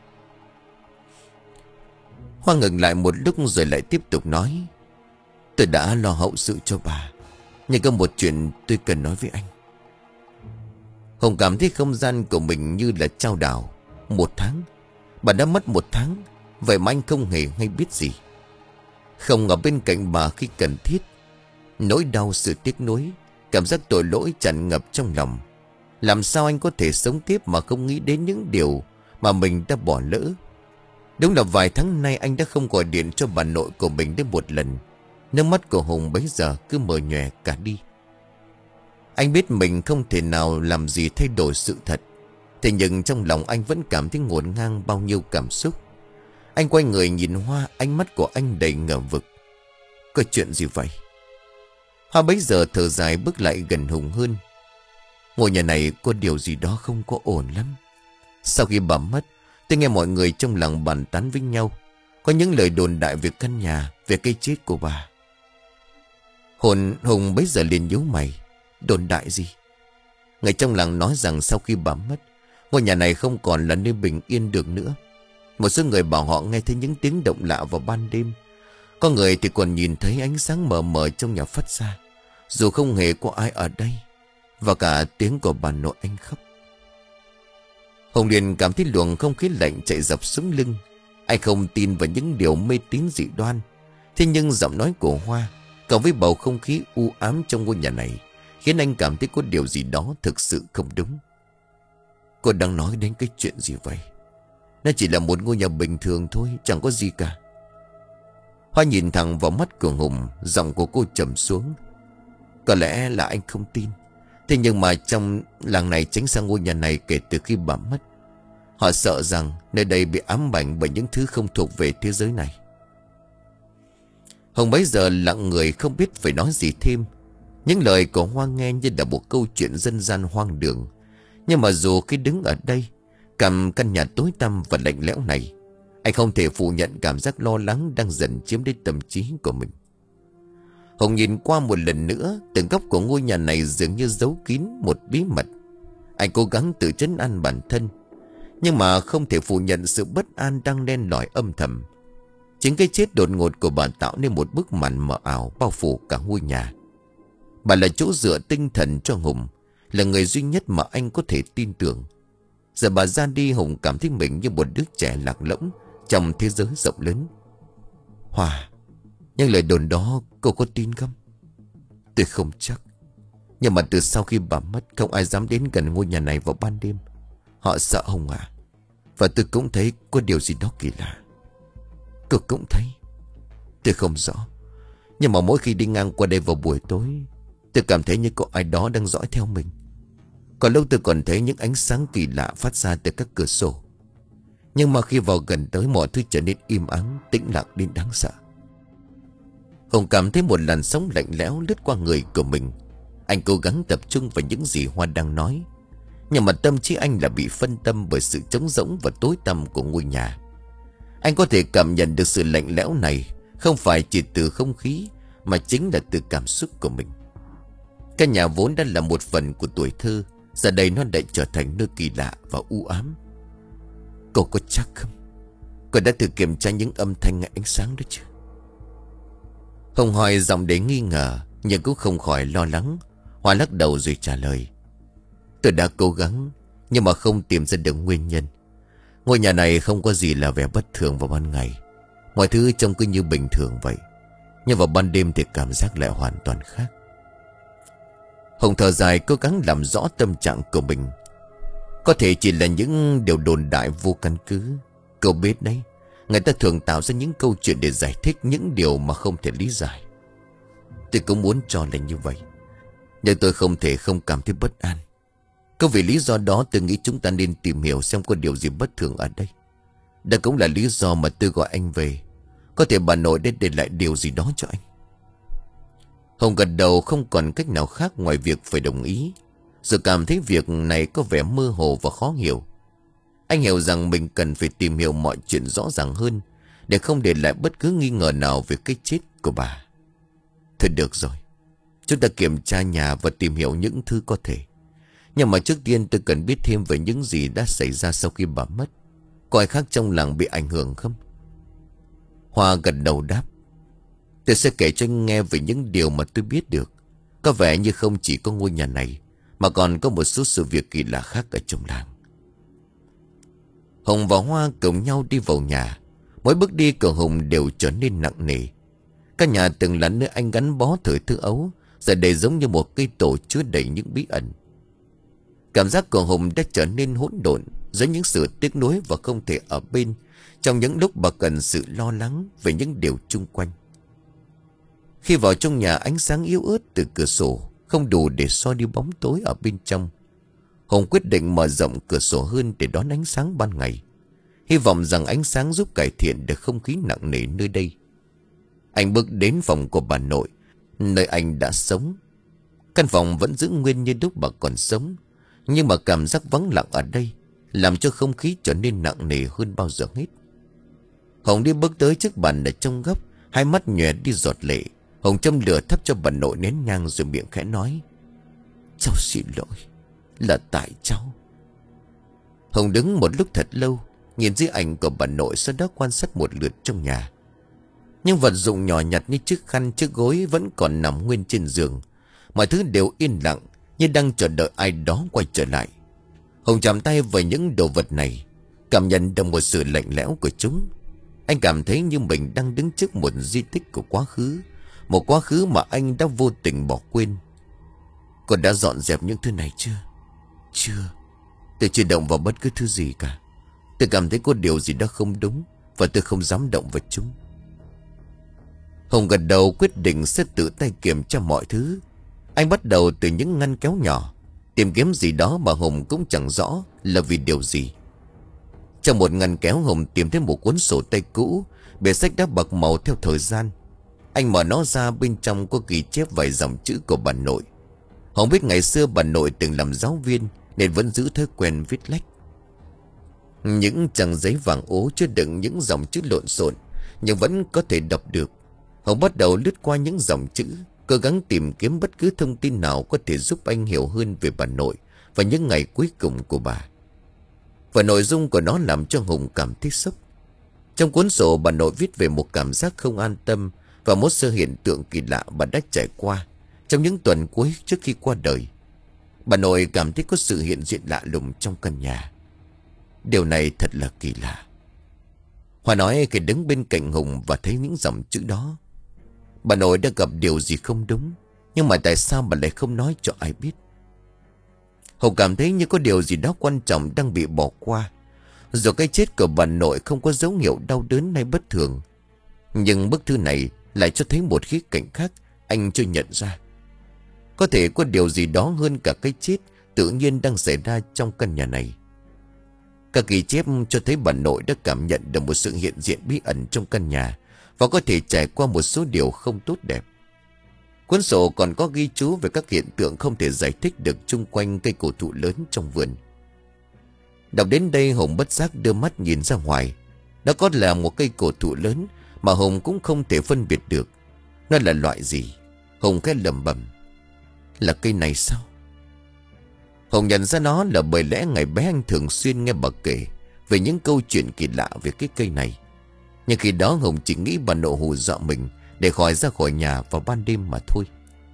Speaker 1: Hoa ngừng lại một lúc rồi lại tiếp tục nói. Tôi đã lo hậu sự cho bà, nhưng có một chuyện tôi cần nói với anh. Hùng cảm thấy không gian của mình như là chao đảo. Một tháng? Bà đã mất một tháng, vậy mà anh không hề hay biết gì. Không ở bên cạnh bà khi cần thiết. Nỗi đau, sự tiếc nuối, cảm giác tội lỗi tràn ngập trong lòng. Làm sao anh có thể sống tiếp mà không nghĩ đến những điều mà mình đã bỏ lỡ. Đúng là vài tháng nay anh đã không gọi điện cho bà nội của mình đến một lần. Nước mắt của Hùng bấy giờ cứ mờ nhòe cả đi. Anh biết mình không thể nào làm gì thay đổi sự thật. Thế nhưng trong lòng anh vẫn cảm thấy ngổn ngang bao nhiêu cảm xúc. Anh quay người nhìn Hoa, ánh mắt của anh đầy ngờ vực. Có chuyện gì vậy? Hoa bấy giờ thở dài bước lại gần Hùng hơn. Ngôi nhà này có điều gì đó không có ổn lắm. Sau khi bà mất, tôi nghe mọi người trong làng bàn tán với nhau. Có những lời đồn đại về căn nhà, về cái chết của bà. Hồn Hùng bấy giờ liền nhíu mày. Đồn đại gì? Người trong làng nói rằng sau khi bà mất, ngôi nhà này không còn là nơi bình yên được nữa. Một số người bảo họ nghe thấy những tiếng động lạ vào ban đêm. Có người thì còn nhìn thấy ánh sáng mờ mờ trong nhà phát ra, dù không hề có ai ở đây. Và cả tiếng của bà nội anh khóc. Hùng liền cảm thấy luồng không khí lạnh chạy dọc xuống lưng. Anh không tin vào những điều mê tín dị đoan. Thế nhưng giọng nói của Hoa cộng với bầu không khí u ám trong ngôi nhà này khiến anh cảm thấy có điều gì đó thực sự không đúng. Cô đang nói đến cái chuyện gì vậy? Nó chỉ là một ngôi nhà bình thường thôi, chẳng có gì cả. Hoa nhìn thẳng vào mắt của Hùng, giọng của cô trầm xuống. Có lẽ là anh không tin, thế nhưng mà trong làng này tránh sang ngôi nhà này kể từ khi bà mất. Họ sợ rằng nơi đây bị ám ảnh bởi những thứ không thuộc về thế giới này. Hùng bấy giờ lặng người không biết phải nói gì thêm. Những lời của Hoa nghe như là một câu chuyện dân gian hoang đường. Nhưng mà dù khi đứng ở đây, cầm căn nhà tối tăm và lạnh lẽo này, anh không thể phủ nhận cảm giác lo lắng đang dần chiếm lấy tâm trí của mình. Hùng nhìn qua một lần nữa, từng góc của ngôi nhà này dường như giấu kín một bí mật. Anh cố gắng tự trấn an bản thân, nhưng mà không thể phủ nhận sự bất an đang len lỏi âm thầm. Chính cái chết đột ngột của bà tạo nên một bức màn mờ ảo bao phủ cả ngôi nhà. Bà là chỗ dựa tinh thần cho Hùng, là người duy nhất mà anh có thể tin tưởng. Giờ bà ra đi, Hùng cảm thấy mình như một đứa trẻ lạc lõng trong thế giới rộng lớn. Hòa, những lời đồn đó cô có tin không? Tôi không chắc. Nhưng mà từ sau khi bà mất, không ai dám đến gần ngôi nhà này vào ban đêm. Họ sợ Hùng à. Và tôi cũng thấy có điều gì đó kỳ lạ. Cô cũng thấy. Tôi không rõ, nhưng mà mỗi khi đi ngang qua đây vào buổi tối, tôi cảm thấy như có ai đó đang dõi theo mình. Còn lâu tôi còn thấy những ánh sáng kỳ lạ phát ra từ các cửa sổ. Nhưng mà khi vào gần tới, mọi thứ trở nên im ắng, tĩnh lặng đến đáng sợ. Hùng cảm thấy một làn sóng lạnh lẽo lướt qua người của mình. Anh cố gắng tập trung vào những gì Hoa đang nói, nhưng mà tâm trí anh là bị phân tâm bởi sự trống rỗng và tối tăm của ngôi nhà. Anh có thể cảm nhận được sự lạnh lẽo này không phải chỉ từ không khí, mà chính là từ cảm xúc của mình. Căn nhà vốn đã là một phần của tuổi thơ, giờ đây nó lại trở thành nơi kỳ lạ và u ám. Cô có chắc không? Cô đã thử kiểm tra những âm thanh ánh sáng đó chưa? Hùng hỏi giọng để nghi ngờ, nhưng cũng không khỏi lo lắng. Hoa lắc đầu rồi trả lời. Tôi đã cố gắng, nhưng mà không tìm ra được nguyên nhân. Ngôi nhà này không có gì là vẻ bất thường vào ban ngày. Mọi thứ trông cứ như bình thường vậy, nhưng vào ban đêm thì cảm giác lại hoàn toàn khác. Hùng thở dài, cố gắng làm rõ tâm trạng của mình. Có thể chỉ là những điều đồn đại vô căn cứ. Cậu biết đấy, người ta thường tạo ra những câu chuyện để giải thích những điều mà không thể lý giải. Tôi cũng muốn cho là như vậy, nhưng tôi không thể không cảm thấy bất an. Có vì lý do đó tôi nghĩ chúng ta nên tìm hiểu xem có điều gì bất thường ở đây. Đó cũng là lý do mà tôi gọi anh về. Có thể bà nội đến để lại điều gì đó cho anh. Hùng gật đầu, không còn cách nào khác ngoài việc phải đồng ý. Rồi cảm thấy việc này có vẻ mơ hồ và khó hiểu. Anh hiểu rằng mình cần phải tìm hiểu mọi chuyện rõ ràng hơn, để không để lại bất cứ nghi ngờ nào về cái chết của bà. Thôi được rồi, chúng ta kiểm tra nhà và tìm hiểu những thứ có thể. Nhưng mà trước tiên tôi cần biết thêm về những gì đã xảy ra sau khi bà mất. Có ai khác trong làng bị ảnh hưởng không? Hoa gật đầu đáp. Tôi sẽ kể cho anh nghe về những điều mà tôi biết được. Có vẻ như không chỉ có ngôi nhà này, mà còn có một số sự việc kỳ lạ khác ở trong làng. Hùng và Hoa cùng nhau đi vào nhà. Mỗi bước đi của Hùng đều trở nên nặng nề. Căn nhà từng là nơi anh gắn bó thời thơ ấu, giờ đây giống như một cây tổ chứa đầy những bí ẩn. Cảm giác của Hùng đã trở nên hỗn độn giữa những sự tiếc nuối và không thể ở bên, trong những lúc bà cần sự lo lắng về những điều chung quanh. Khi vào trong nhà, ánh sáng yếu ớt từ cửa sổ không đủ để soi đi bóng tối ở bên trong. Hùng quyết định mở rộng cửa sổ hơn để đón ánh sáng ban ngày, hy vọng rằng ánh sáng giúp cải thiện được không khí nặng nề nơi đây. Anh bước đến phòng của bà nội, nơi anh đã sống. Căn phòng vẫn giữ nguyên như lúc bà còn sống, nhưng mà cảm giác vắng lặng ở đây làm cho không khí trở nên nặng nề hơn bao giờ hết. Hùng đi bước tới trước bàn ở trong góc, hai mắt nhòe đi giọt lệ. Hùng châm lửa thắp cho bà nội nén nhang rồi miệng khẽ nói. Cháu xin lỗi, là tại cháu. Hùng đứng một lúc thật lâu, nhìn dưới ảnh của bà nội, sau đó quan sát một lượt trong nhà. Những vật dụng nhỏ nhặt như chiếc khăn, chiếc gối vẫn còn nằm nguyên trên giường. Mọi thứ đều yên lặng, như đang chờ đợi ai đó quay trở lại. Hùng chạm tay vào những đồ vật này, cảm nhận được một sự lạnh lẽo của chúng. Anh cảm thấy như mình đang đứng trước một di tích của quá khứ, một quá khứ mà anh đã vô tình bỏ quên. Con đã dọn dẹp những thứ này chưa? Chưa. Tôi chưa động vào bất cứ thứ gì cả. Tôi cảm thấy có điều gì đó không đúng, và tôi không dám động vào chúng. Hùng gật đầu quyết định sẽ tự tay kiểm tra mọi thứ. Anh bắt đầu từ những ngăn kéo nhỏ, tìm kiếm gì đó mà Hùng cũng chẳng rõ là vì điều gì. Trong một ngăn kéo, Hùng tìm thấy một cuốn sổ tay cũ, bìa sách đã bạc màu theo thời gian. Anh mở nó ra, bên trong có ghi chép vài dòng chữ của bà nội. Hùng biết ngày xưa bà nội từng làm giáo viên nên vẫn giữ thói quen viết lách. Những trang giấy vàng ố chứa đựng những dòng chữ lộn xộn, nhưng vẫn có thể đọc được. Hùng bắt đầu lướt qua những dòng chữ, cố gắng tìm kiếm bất cứ thông tin nào có thể giúp anh hiểu hơn về bà nội và những ngày cuối cùng của bà. Và nội dung của nó làm cho Hùng cảm thấy sốc. Trong cuốn sổ, bà nội viết về một cảm giác không an tâm và một sự hiện tượng kỳ lạ bà đã trải qua trong những tuần cuối trước khi qua đời. Bà nội cảm thấy có sự hiện diện lạ lùng trong căn nhà. Điều này thật là kỳ lạ, Hòa nói khi đứng bên cạnh Hùng và thấy những dòng chữ đó. Bà nội đã gặp điều gì không đúng, nhưng mà tại sao bà lại không nói cho ai biết? Hùng cảm thấy như có điều gì đó quan trọng đang bị bỏ qua. Dù cái chết của bà nội không có dấu hiệu đau đớn hay bất thường, nhưng bức thư này lại cho thấy một khía cạnh khác anh chưa nhận ra. Có thể có điều gì đó hơn cả cái chết tự nhiên đang xảy ra trong căn nhà này. Các ghi chép cho thấy bà nội đã cảm nhận được một sự hiện diện bí ẩn trong căn nhà và có thể trải qua một số điều không tốt đẹp. Cuốn sổ còn có ghi chú về các hiện tượng không thể giải thích được chung quanh cây cổ thụ lớn trong vườn. Đọc đến đây, Hùng bất giác đưa mắt nhìn ra ngoài. Đó có là một cây cổ thụ lớn mà Hùng cũng không thể phân biệt được nó là loại gì. Hùng khẽ lẩm bẩm, là cây này sao? Hùng nhận ra nó là bởi lẽ ngày bé anh thường xuyên nghe bà kể về những câu chuyện kỳ lạ về cái cây này. Nhưng khi đó Hùng chỉ nghĩ bà nội hù dọa mình để khỏi ra khỏi nhà vào ban đêm mà thôi.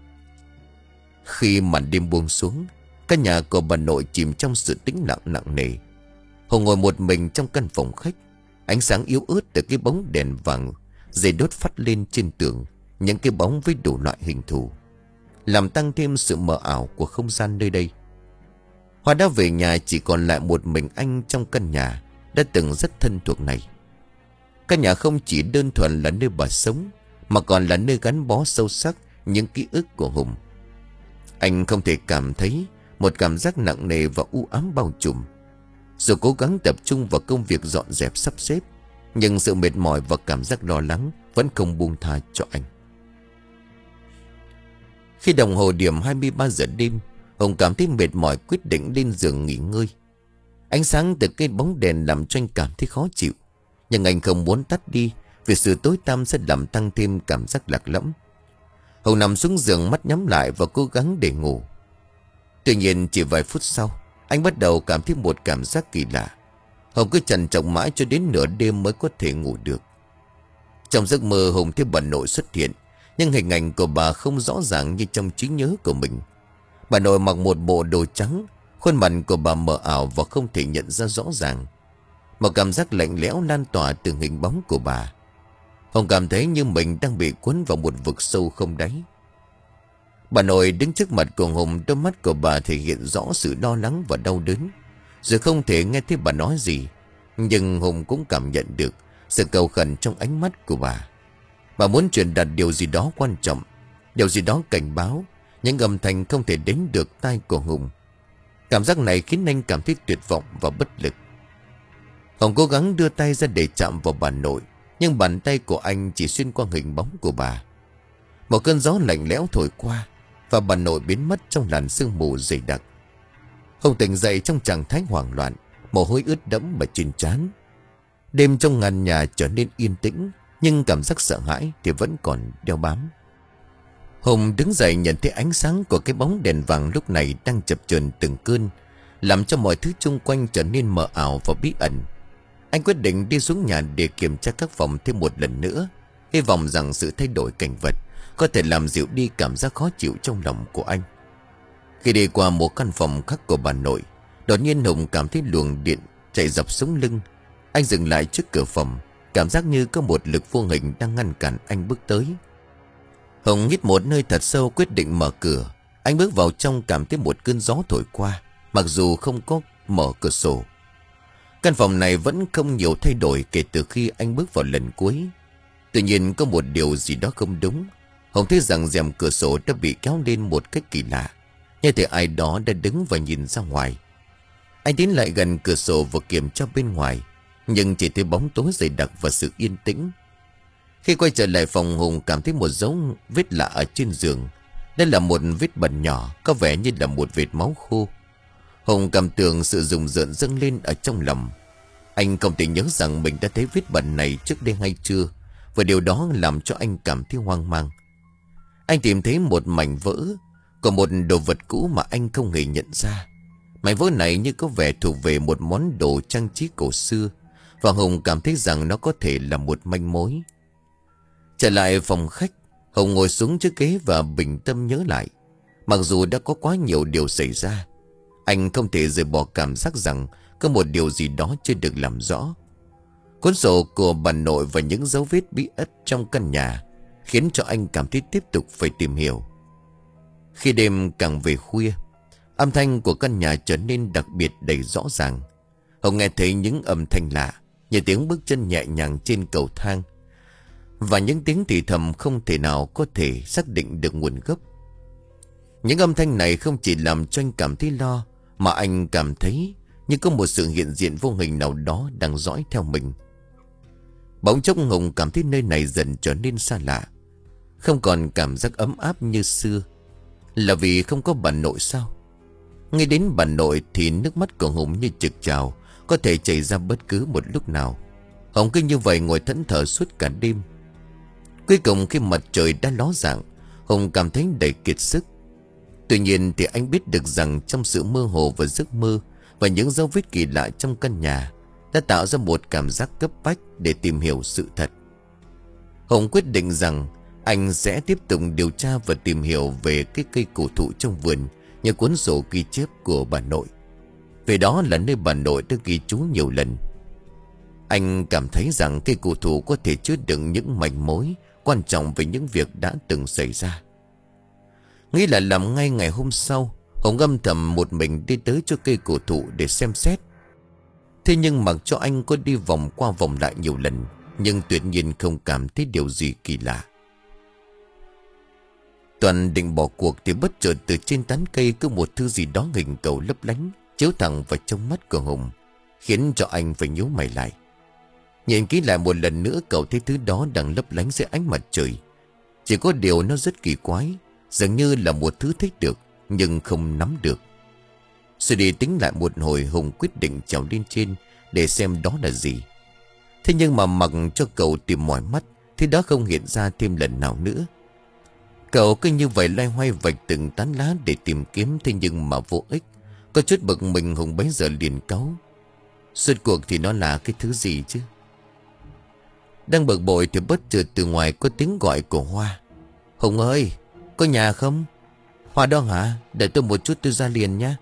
Speaker 1: Khi màn đêm buông xuống, căn nhà của bà nội chìm trong sự tĩnh lặng nặng nề. Hùng ngồi một mình trong căn phòng khách. Ánh sáng yếu ớt từ cái bóng đèn vàng dây đốt phát lên trên tường, những cái bóng với đủ loại hình thù, làm tăng thêm sự mờ ảo của không gian nơi đây. Hoa đã về nhà, chỉ còn lại một mình anh trong căn nhà đã từng rất thân thuộc này. Căn nhà không chỉ đơn thuần là nơi bà sống, mà còn là nơi gắn bó sâu sắc những ký ức của Hùng. Anh không thể cảm thấy một cảm giác nặng nề và u ám bao trùm. Dù cố gắng tập trung vào công việc dọn dẹp sắp xếp, nhưng sự mệt mỏi và cảm giác lo lắng vẫn không buông tha cho anh. Khi đồng hồ điểm hai mươi ba giờ đêm, Hùng cảm thấy mệt mỏi, quyết định lên giường nghỉ ngơi. Ánh sáng từ cái bóng đèn làm cho anh cảm thấy khó chịu, nhưng anh không muốn tắt đi vì sự tối tăm sẽ làm tăng thêm cảm giác lạc lõng. Hùng nằm xuống giường, mắt nhắm lại và cố gắng để ngủ. Tuy nhiên chỉ vài phút sau, anh bắt đầu cảm thấy một cảm giác kỳ lạ. Hùng cứ trằn trọc mãi cho đến nửa đêm mới có thể ngủ được. Trong giấc mơ, Hùng thấy bà nội xuất hiện, nhưng hình ảnh của bà không rõ ràng như trong trí nhớ của mình. Bà nội mặc một bộ đồ trắng, khuôn mặt của bà mờ ảo và không thể nhận ra rõ ràng. Một cảm giác lạnh lẽo lan tỏa từ hình bóng của bà. Hùng cảm thấy như mình đang bị cuốn vào một vực sâu không đáy. Bà nội đứng trước mặt của Hùng, đôi mắt của bà thể hiện rõ sự lo lắng và đau đớn. Rồi không thể nghe thấy bà nói gì, nhưng Hùng cũng cảm nhận được sự cầu khẩn trong ánh mắt của bà. Bà muốn truyền đạt điều gì đó quan trọng, điều gì đó cảnh báo, những âm thanh không thể đến được tai của Hùng. Cảm giác này khiến anh cảm thấy tuyệt vọng và bất lực. Hùng cố gắng đưa tay ra để chạm vào bà nội, nhưng bàn tay của anh chỉ xuyên qua hình bóng của bà. Một cơn gió lạnh lẽo thổi qua và bà nội biến mất trong làn sương mù dày đặc. Hùng tỉnh dậy trong trạng thái hoảng loạn, mồ hôi ướt đẫm mà trên trán. Đêm trong ngàn nhà trở nên yên tĩnh, nhưng cảm giác sợ hãi thì vẫn còn đeo bám. Hùng đứng dậy, nhận thấy ánh sáng của cái bóng đèn vàng lúc này đang chập chờn từng cơn, làm cho mọi thứ xung quanh trở nên mờ ảo và bí ẩn. Anh quyết định đi xuống nhà để kiểm tra các phòng thêm một lần nữa, hy vọng rằng sự thay đổi cảnh vật có thể làm dịu đi cảm giác khó chịu trong lòng của anh. Khi đi qua một căn phòng khác của bà nội, đột nhiên Hùng cảm thấy luồng điện chạy dọc sống lưng. Anh dừng lại trước cửa phòng, cảm giác như có một lực vô hình đang ngăn cản anh bước tới. Hùng hít một hơi thật sâu, quyết định mở cửa. Anh bước vào trong, cảm thấy một cơn gió thổi qua, mặc dù không có mở cửa sổ. Căn phòng này vẫn không nhiều thay đổi kể từ khi anh bước vào lần cuối. Tuy nhiên có một điều gì đó không đúng. Hồng thấy rằng rèm cửa sổ đã bị kéo lên một cách kỳ lạ, như thể ai đó đã đứng và nhìn ra ngoài. Anh tiến lại gần cửa sổ và kiểm tra bên ngoài, nhưng chỉ thấy bóng tối dày đặc và sự yên tĩnh. Khi quay trở lại phòng, Hùng cảm thấy một dấu vết lạ ở trên giường. Đây là một vết bẩn nhỏ, có vẻ như là một vệt máu khô. Hùng cảm tưởng sự rùng rợn dâng lên ở trong lòng. Anh không thể nhớ rằng mình đã thấy vết bẩn này trước đây hay chưa, và điều đó làm cho anh cảm thấy hoang mang. Anh tìm thấy một mảnh vỡ, còn một đồ vật cũ mà anh không hề nhận ra. Mảnh vỡ này như có vẻ thuộc về một món đồ trang trí cổ xưa, và Hùng cảm thấy rằng nó có thể là một manh mối. Trở lại phòng khách, Hùng ngồi xuống chiếc ghế và bình tâm nhớ lại. Mặc dù đã có quá nhiều điều xảy ra, anh không thể rời bỏ cảm giác rằng có một điều gì đó chưa được làm rõ. Cuốn sổ của bà nội và những dấu vết bí ẩn trong căn nhà khiến cho anh cảm thấy tiếp tục phải tìm hiểu. Khi đêm càng về khuya, âm thanh của căn nhà trở nên đặc biệt đầy rõ ràng. Hùng nghe thấy những âm thanh lạ, như tiếng bước chân nhẹ nhàng trên cầu thang, và những tiếng thì thầm không thể nào có thể xác định được nguồn gốc. Những âm thanh này không chỉ làm cho anh cảm thấy lo, mà anh cảm thấy như có một sự hiện diện vô hình nào đó đang dõi theo mình. Bỗng chốc Hùng cảm thấy nơi này dần trở nên xa lạ, không còn cảm giác ấm áp như xưa. Là vì không có bà nội sao? Ngay đến bà nội thì nước mắt của Hùng như trực trào, có thể chảy ra bất cứ một lúc nào. Hùng cứ như vậy ngồi thẫn thờ suốt cả đêm. Cuối cùng khi mặt trời đã ló dạng, Hùng cảm thấy đầy kiệt sức. Tuy nhiên thì anh biết được rằng trong sự mơ hồ và giấc mơ và những dấu vết kỳ lạ trong căn nhà đã tạo ra một cảm giác cấp bách để tìm hiểu sự thật. Hùng quyết định rằng anh sẽ tiếp tục điều tra và tìm hiểu về cái cây cổ thụ trong vườn, như cuốn sổ ghi chép của bà nội. Về đó là nơi bà nội đã ghi chú nhiều lần. Anh cảm thấy rằng cây cổ thụ có thể chứa đựng những manh mối quan trọng về những việc đã từng xảy ra. Nghĩ là làm ngay ngày hôm sau, Hùng âm thầm một mình đi tới cho cây cổ thụ để xem xét. Thế nhưng mặc cho anh có đi vòng qua vòng lại nhiều lần, nhưng tuyệt nhiên không cảm thấy điều gì kỳ lạ. Toàn định bỏ cuộc thì bất chợt từ trên tán cây có một thứ gì đó hình cầu lấp lánh chiếu thẳng vào trong mắt của Hùng, khiến cho anh phải nhíu mày lại. Nhìn kỹ lại một lần nữa, cậu thấy thứ đó đang lấp lánh dưới ánh mặt trời. Chỉ có điều nó rất kỳ quái, dường như là một thứ thích được nhưng không nắm được. Rồi đi tính lại một hồi, Hùng quyết định trèo lên trên để xem đó là gì. Thế nhưng mà mặc cho cậu tìm mỏi mắt thì đó không hiện ra thêm lần nào nữa. Cậu cứ như vậy loay hoay vạch từng tán lá để tìm kiếm, thế nhưng mà vô ích. Có chút bực mình, Hùng bấy giờ liền cáu. Suốt cuộc thì nó là cái thứ gì chứ? Đang bực bội thì bất chợt từ ngoài có tiếng gọi của Hoa. Hùng ơi, có nhà không? Hoa đó hả? Đợi tôi một chút, tôi ra liền nhé.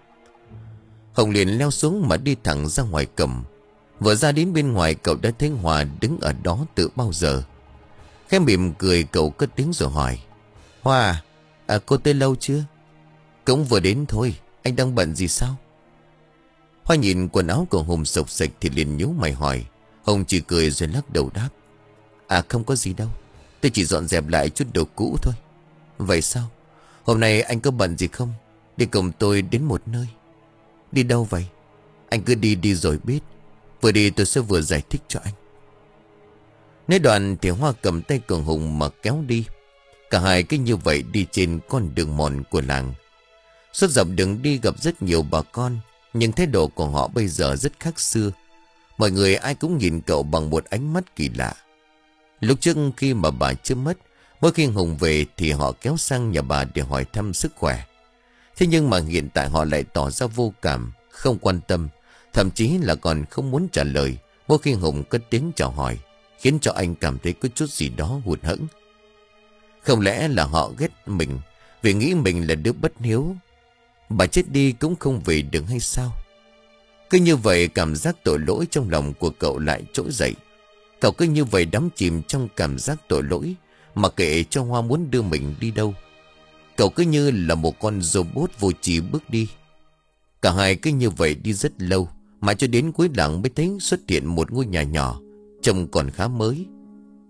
Speaker 1: Hùng liền leo xuống mà đi thẳng ra ngoài cổng. Vừa ra đến bên ngoài, cậu đã thấy Hoa đứng ở đó từ bao giờ. Khẽ mỉm cười, cậu cất tiếng rồi hỏi. Hoa, à, cô tới lâu chưa? Cũng vừa đến thôi, anh đang bận gì sao? Hoa nhìn quần áo của Hùng sộc sạch thì liền nhíu mày hỏi. Hùng chỉ cười rồi lắc đầu đáp. À, không có gì đâu, tôi chỉ dọn dẹp lại chút đồ cũ thôi. Vậy sao? Hôm nay anh có bận gì không? Đi cùng tôi đến một nơi. Đi đâu vậy? Anh cứ đi đi rồi biết. Vừa đi tôi sẽ vừa giải thích cho anh. Nói đoạn thì Hoa cầm tay của Hùng mà kéo đi. Cả hai cứ như vậy đi trên con đường mòn của làng. Suốt dọc đường đi gặp rất nhiều bà con, nhưng thái độ của họ bây giờ rất khác xưa. Mọi người ai cũng nhìn cậu bằng một ánh mắt kỳ lạ. Lúc trước khi mà bà chưa mất, mỗi khi Hùng về thì họ kéo sang nhà bà để hỏi thăm sức khỏe. Thế nhưng mà hiện tại họ lại tỏ ra vô cảm, không quan tâm, thậm chí là còn không muốn trả lời mỗi khi Hùng cất tiếng chào hỏi, khiến cho anh cảm thấy có chút gì đó hụt hẫng. Không lẽ là họ ghét mình vì nghĩ mình là đứa bất hiếu? Bà chết đi cũng không về được hay sao? Cứ như vậy cảm giác tội lỗi trong lòng của cậu lại trỗi dậy. Cậu cứ như vậy đắm chìm trong cảm giác tội lỗi, mà kệ cho Hoa muốn đưa mình đi đâu. Cậu cứ như là một con robot vô tri bước đi. Cả hai cứ như vậy đi rất lâu, mà cho đến cuối làng mới thấy xuất hiện một ngôi nhà nhỏ, trông còn khá mới.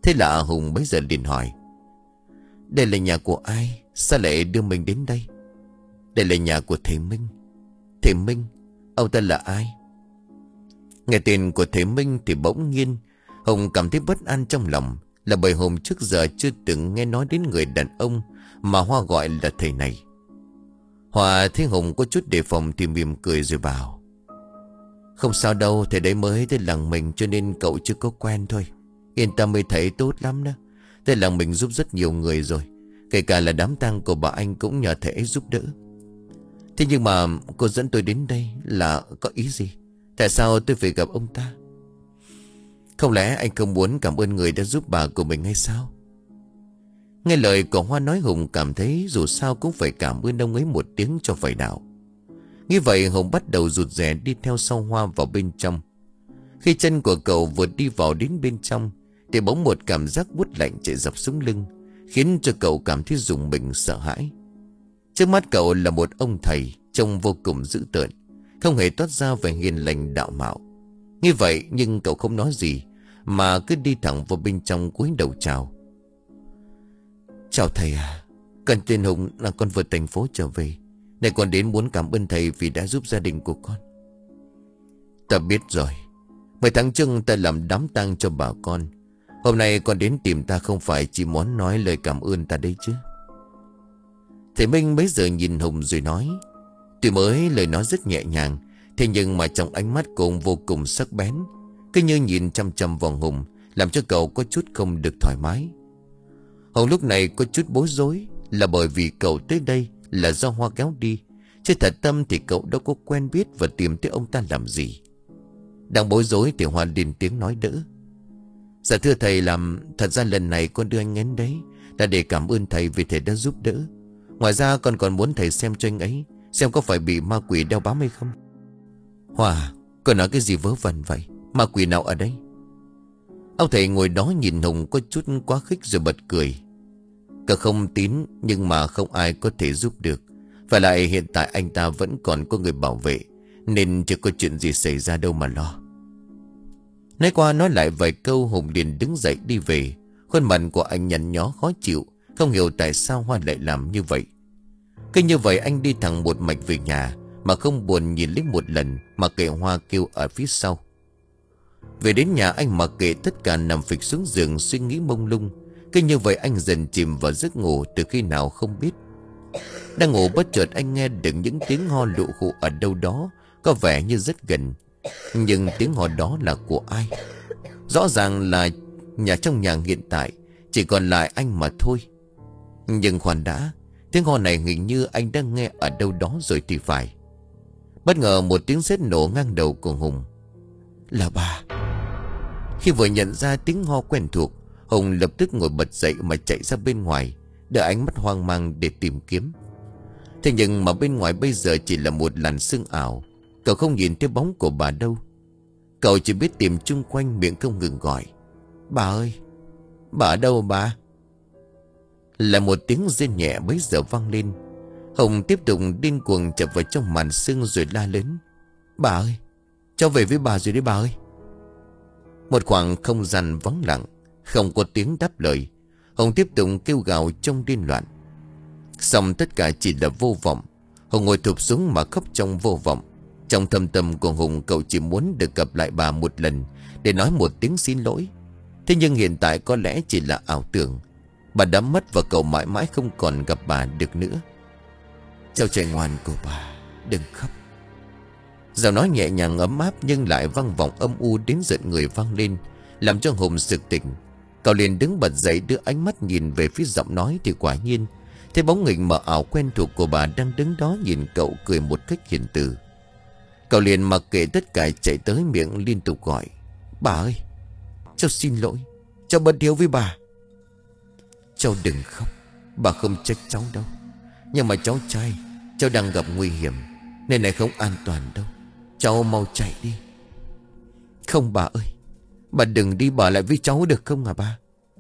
Speaker 1: Thế là Hùng bấy giờ liền hỏi: Đây là nhà của ai? Sao lại đưa mình đến đây? Đây là nhà của thầy Minh. Thầy Minh? Ông ta là ai? Nghe tên của thầy Minh thì bỗng nhiên Hùng cảm thấy bất an trong lòng. Là bởi Hùng trước giờ chưa từng nghe nói đến người đàn ông mà Hoa gọi là thầy này. Hoa thấy Hùng có chút đề phòng thì mỉm cười rồi bảo: Không sao đâu, thầy đấy mới tới làng mình cho nên cậu chưa có quen thôi. Yên tâm, mới thấy tốt lắm đó. Tới làng mình giúp rất nhiều người rồi, kể cả là đám tang của bà anh cũng nhờ thầy ấy giúp đỡ. Thế nhưng mà cô dẫn tôi đến đây là có ý gì? Tại sao tôi phải gặp ông ta? Không lẽ anh không muốn cảm ơn người đã giúp bà của mình hay sao? Nghe lời của Hoa nói, Hùng cảm thấy dù sao cũng phải cảm ơn ông ấy một tiếng cho phải đạo. Như vậy Hùng bắt đầu rụt rè đi theo sau Hoa vào bên trong. Khi chân của cậu vừa đi vào đến bên trong thì bỗng một cảm giác buốt lạnh chạy dọc xuống lưng, khiến cho cậu cảm thấy rùng mình sợ hãi. Trước mắt cậu là một ông thầy trông vô cùng dữ tợn, không hề toát ra vẻ hiền lành đạo mạo. Như vậy nhưng cậu không nói gì mà cứ đi thẳng vào bên trong cúi đầu chào. Chào thầy à, con tên Hùng, là con vừa thành phố trở về. Này con đến muốn cảm ơn thầy vì đã giúp gia đình của con. Ta biết rồi. Mấy tháng trước ta làm đám tang cho bà con. Hôm nay con đến tìm ta không phải chỉ muốn nói lời cảm ơn ta đấy chứ. Thầy Minh bấy giờ nhìn Hùng rồi nói. Tuy mới lời nói rất nhẹ nhàng, thế nhưng mà trong ánh mắt của ông vô cùng sắc bén, cứ như nhìn chăm chăm vào Hùng, làm cho cậu có chút không được thoải mái. Hùng lúc này có chút bối rối, là bởi vì cậu tới đây là do Hoa kéo đi, chứ thật tâm thì cậu đâu có quen biết và tìm tới ông ta làm gì. Đang bối rối thì Hoa lên tiếng nói đỡ. Dạ thưa thầy, làm thật ra lần này con đưa anh đến đấy là để cảm ơn thầy vì thầy đã giúp đỡ. Ngoài ra con còn muốn thầy xem cho anh ấy, xem có phải bị ma quỷ đeo bám hay không. Hoa, con nói cái gì vớ vẩn vậy? Ma quỷ nào ở đây? Ông thầy ngồi đó nhìn Hùng có chút quá khích rồi bật cười. Cậu không tín nhưng mà không ai có thể giúp được. Và lại hiện tại anh ta vẫn còn có người bảo vệ, nên chưa có chuyện gì xảy ra đâu mà lo. Nói qua nói lại vài câu, Hùng liền đứng dậy đi về. Khuôn mặt của anh nhăn nhó khó chịu, không hiểu tại sao Hoa lại làm như vậy. Cứ như vậy anh đi thẳng một mạch về nhà, mà không buồn nhìn lấy một lần, mà kệ Hoa kêu ở phía sau. Về đến nhà anh mặc kệ tất cả, nằm phịch xuống giường suy nghĩ mông lung. Cứ như vậy anh dần chìm vào giấc ngủ từ khi nào không biết. Đang ngủ bất chợt anh nghe được những tiếng ho lụ khụ ở đâu đó, có vẻ như rất gần. Nhưng tiếng ho đó là của ai? Rõ ràng là nhà trong nhà hiện tại chỉ còn lại anh mà thôi. Nhưng khoan đã, tiếng ho này hình như anh đang nghe ở đâu đó rồi thì phải. Bất ngờ một tiếng sét nổ ngang đầu của Hùng. Là bà. Khi vừa nhận ra tiếng ho quen thuộc, Hùng lập tức ngồi bật dậy mà chạy ra bên ngoài, đưa ánh mắt hoang mang để tìm kiếm. Thế nhưng mà bên ngoài bây giờ chỉ là một làn sương ảo. Cậu không nhìn thấy bóng của bà đâu. Cậu chỉ biết tìm chung quanh, miệng không ngừng gọi. Bà ơi, bà ở đâu bà? Là một tiếng rên nhẹ bấy giờ vang lên. Hùng tiếp tục điên cuồng chập vào trong màn sương rồi la lớn. Bà ơi, cháu về với bà rồi đấy bà ơi. Một khoảng không gian vắng lặng, không có tiếng đáp lời. Hùng tiếp tục kêu gào trong điên loạn. Xong tất cả chỉ là vô vọng. Hùng ngồi thụp xuống mà khóc trong vô vọng. Trong thâm tâm của Hùng, cậu chỉ muốn được gặp lại bà một lần để nói một tiếng xin lỗi. Thế nhưng hiện tại có lẽ chỉ là ảo tưởng. Bà đã mất và cậu mãi mãi không còn gặp bà được nữa. Cháu trai ngoan của bà, đừng khóc. Giọng nói nhẹ nhàng ấm áp nhưng lại vang vọng âm u đến giận người vang lên, làm cho Hùng sực tỉnh. Cậu liền đứng bật dậy, đưa ánh mắt nhìn về phía giọng nói thì quả nhiên thấy bóng hình mờ ảo quen thuộc của bà đang đứng đó nhìn cậu cười một cách hiền từ. Cậu liền mặc kệ tất cả chạy tới, miệng liên tục gọi. Bà ơi, cháu xin lỗi, cháu bất hiếu với bà. Cháu đừng khóc, bà không trách cháu đâu. Nhưng mà cháu trai, cháu đang gặp nguy hiểm, nên này không an toàn đâu. Cháu mau chạy đi. Không bà ơi, bà đừng đi, bà lại với cháu được không hả bà?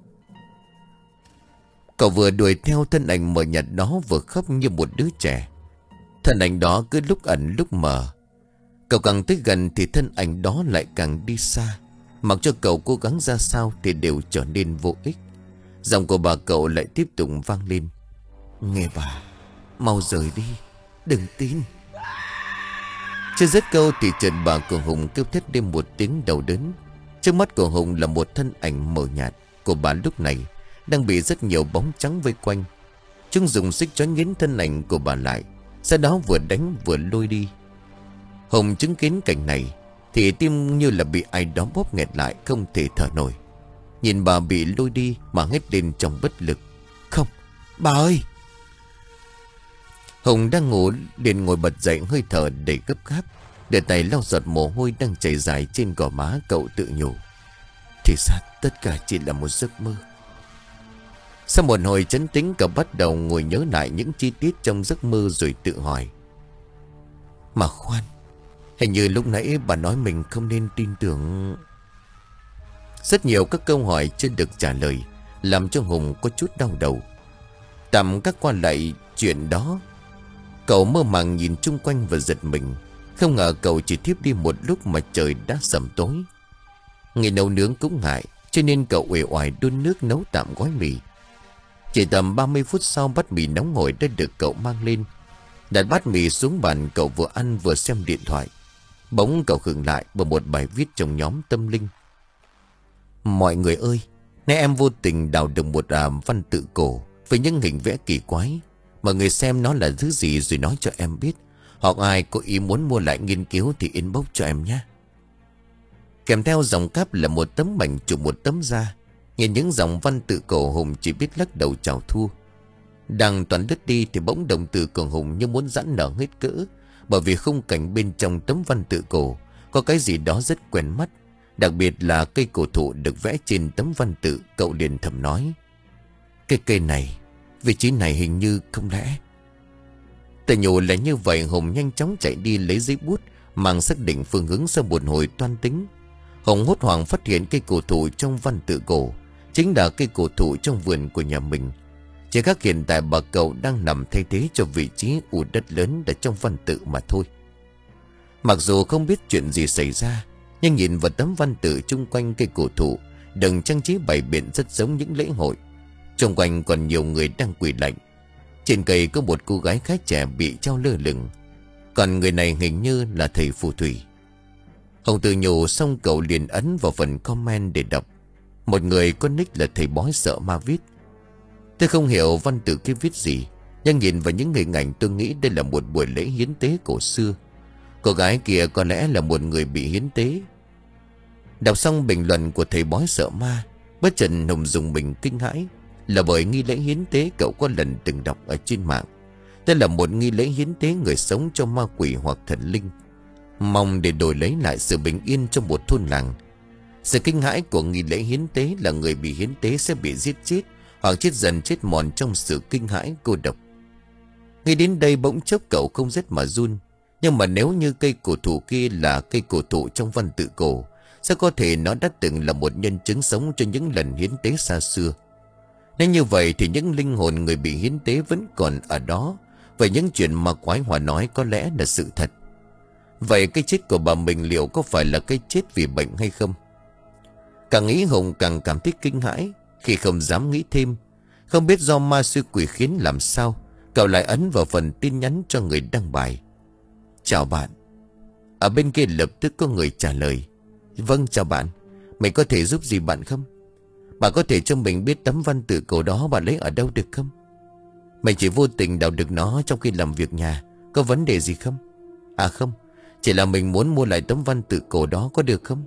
Speaker 1: Cậu vừa đuổi theo thân ảnh mờ nhạt đó, vừa khóc như một đứa trẻ. Thân ảnh đó cứ lúc ẩn lúc mờ. Cậu càng tới gần thì thân ảnh đó lại càng đi xa, Mặc cho cậu cố gắng ra sao thì đều trở nên vô ích. Giọng của bà cậu lại tiếp tục vang lên. Nghe bà, mau rời đi, đừng tin. Chưa dứt câu thì chợt bà của Hùng kêu thét lên một tiếng đau đớn. Trước mắt của Hùng là một thân ảnh mờ nhạt của bà lúc này đang bị rất nhiều bóng trắng vây quanh. Chúng dùng xích trói nghiến thân ảnh của bà lại, sau đó vừa đánh vừa lôi đi. Hùng chứng kiến cảnh này thì tim như là bị ai đó bóp nghẹt lại, không thể thở nổi. Nhìn bà bị lôi đi mà hét lên trong bất lực. Không, bà ơi! Hùng đang ngủ liền ngồi bật dậy, hơi thở đầy gấp gáp, để tay lau giọt mồ hôi đang chảy dài trên gò má. Cậu tự nhủ, thì ra tất cả chỉ là một giấc mơ. Sau một hồi trấn tĩnh, cậu bắt đầu ngồi nhớ lại những chi tiết trong giấc mơ rồi tự hỏi. Mà khoan, hình như lúc nãy bà nói mình không nên tin tưởng. Rất nhiều các câu hỏi chưa được trả lời làm cho Hùng có chút đau đầu. Tạm các qua lại chuyện đó, cậu mơ màng nhìn chung quanh và giật mình. Không ngờ cậu chỉ thiếp đi một lúc mà trời đã sầm tối. Ngày nấu nướng cũng ngại, cho nên cậu uể oải đun nước nấu tạm gói mì. Chỉ tầm ba mươi phút sau, bát mì nóng hổi đã được cậu mang lên. Đặt bát mì xuống bàn, cậu vừa ăn vừa xem điện thoại. Bỗng cậu khựng lại bởi một bài viết trong nhóm tâm linh. Mọi người ơi, nay em vô tình đào được một à, văn tự cổ với những hình vẽ kỳ quái. Mọi người xem nó là thứ gì rồi nói cho em biết. Hoặc ai có ý muốn mua lại nghiên cứu thì inbox cho em nhé. Kèm theo dòng cáp là một tấm ảnh chụp một tấm da. Nhìn những dòng văn tự cổ, Hùng chỉ biết lắc đầu chào thua. Đang toàn lướt đi thì bỗng đồng tử của Hùng như muốn giãn nở hết cỡ. Bởi vì khung cảnh bên trong tấm văn tự cổ có cái gì đó rất quen mắt. Đặc biệt là cây cổ thụ được vẽ trên tấm văn tự. Cậu liền thầm nói, cái cây này, vị trí này hình như không lẽ. Tự nhủ là như vậy, Hùng nhanh chóng chạy đi lấy giấy bút, mang xác định phương hướng. Sau một hồi toan tính, Hùng hốt hoảng phát hiện cây cổ thụ trong văn tự cổ chính là cây cổ thụ trong vườn của nhà mình. Chỉ khác hiện tại bà cậu đang nằm thay thế cho vị trí ụ đất lớn ở trong văn tự mà thôi. Mặc dù không biết chuyện gì xảy ra, nhưng nhìn vào tấm văn tự chung quanh cây cổ thụ, đừng trang trí bày biện rất giống những lễ hội. Xung quanh còn nhiều người đang quỳ lạy. Trên cây có một cô gái khá trẻ bị treo lơ lửng, còn người này hình như là thầy phù thủy. Hùng tự nhủ xong, cậu liền ấn vào phần comment để đọc. Một người có nick là thầy bói sợ ma viết. Tôi không hiểu văn tự kia viết gì, nhưng nhìn vào những hình ảnh tôi nghĩ đây là một buổi lễ hiến tế cổ xưa. Cô gái kia có lẽ là một người bị hiến tế. Đọc xong bình luận của thầy bói sợ ma, bất chợt Hùng dùng mình kinh hãi. Là bởi nghi lễ hiến tế cậu có lần từng đọc ở trên mạng, đây là một nghi lễ hiến tế người sống cho ma quỷ hoặc thần linh, mong để đổi lấy lại sự bình yên cho một thôn làng. Sự kinh hãi của nghi lễ hiến tế là người bị hiến tế sẽ bị giết chết hoặc chết dần chết mòn trong sự kinh hãi cô độc. Ngay đến đây bỗng chốc cậu không rét mà run. Nhưng mà nếu như cây cổ thụ kia là cây cổ thụ trong văn tự cổ, sao có thể nó đã từng là một nhân chứng sống cho những lần hiến tế xa xưa? Nếu như vậy thì những linh hồn người bị hiến tế vẫn còn ở đó. Vậy những chuyện mà quái hòa nói có lẽ là sự thật. Vậy cái chết của bà mình liệu có phải là cái chết vì bệnh hay không? Càng nghĩ Hùng càng cảm thấy kinh hãi, khi không dám nghĩ thêm. Không biết do ma sư quỷ khiến làm sao, cậu lại ấn vào phần tin nhắn cho người đăng bài. Chào bạn. Ở bên kia lập tức có người trả lời. Vâng chào bạn, mình có thể giúp gì bạn không? Bạn có thể cho mình biết tấm văn tự cổ đó bạn lấy ở đâu được không? Mình chỉ vô tình đào được nó trong khi làm việc nhà. Có vấn đề gì không? À không, chỉ là mình muốn mua lại tấm văn tự cổ đó, có được không?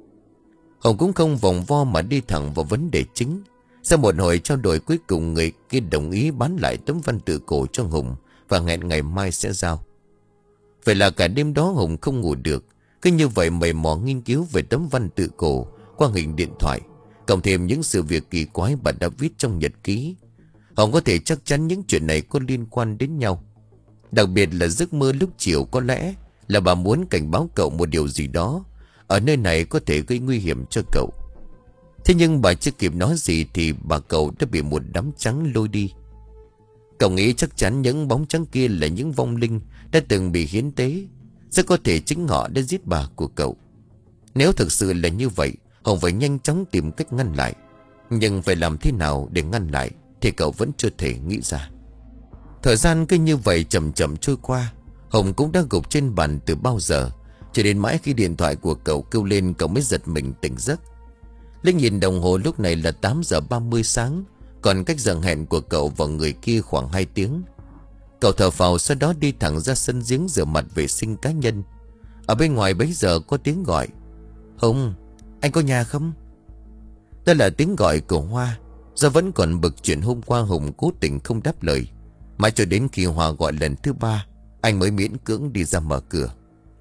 Speaker 1: Hùng cũng không vòng vo mà đi thẳng vào vấn đề chính. Sau một hồi trao đổi, cuối cùng người kia đồng ý bán lại tấm văn tự cổ cho Hùng và hẹn ngày mai sẽ giao. Vậy là cả đêm đó Hùng không ngủ được. Cứ như vậy mày mò nghiên cứu về tấm văn tự cổ qua hình điện thoại, cộng thêm những sự việc kỳ quái bà đã viết trong nhật ký. Hùng có thể chắc chắn những chuyện này có liên quan đến nhau. Đặc biệt là giấc mơ lúc chiều có lẽ là bà muốn cảnh báo cậu một điều gì đó ở nơi này có thể gây nguy hiểm cho cậu. Thế nhưng bà chưa kịp nói gì thì bà cậu đã bị một đám trắng lôi đi. Cậu nghĩ chắc chắn những bóng trắng kia là những vong linh đã từng bị hiến tế. Rất có thể chính họ đã giết bà của cậu. Nếu thực sự là như vậy, Hùng phải nhanh chóng tìm cách ngăn lại. Nhưng phải làm thế nào để ngăn lại thì cậu vẫn chưa thể nghĩ ra. Thời gian cứ như vậy chậm chậm trôi qua. Hùng cũng đã gục trên bàn từ bao giờ, cho đến mãi khi điện thoại của cậu kêu lên cậu mới giật mình tỉnh giấc. Linh nhìn đồng hồ lúc này là tám giờ ba mươi sáng, còn cách giờ hẹn của cậu và người kia khoảng hai tiếng. Cậu thở phào, sau đó đi thẳng ra sân giếng rửa mặt vệ sinh cá nhân. Ở bên ngoài bấy giờ có tiếng gọi: "Hùng, anh có nhà không?" Đó là tiếng gọi của Hoa. Do vẫn còn bực chuyện hôm qua, Hùng cố tình không đáp lời. Mãi cho đến khi Hoa gọi lần thứ ba, anh mới miễn cưỡng đi ra mở cửa.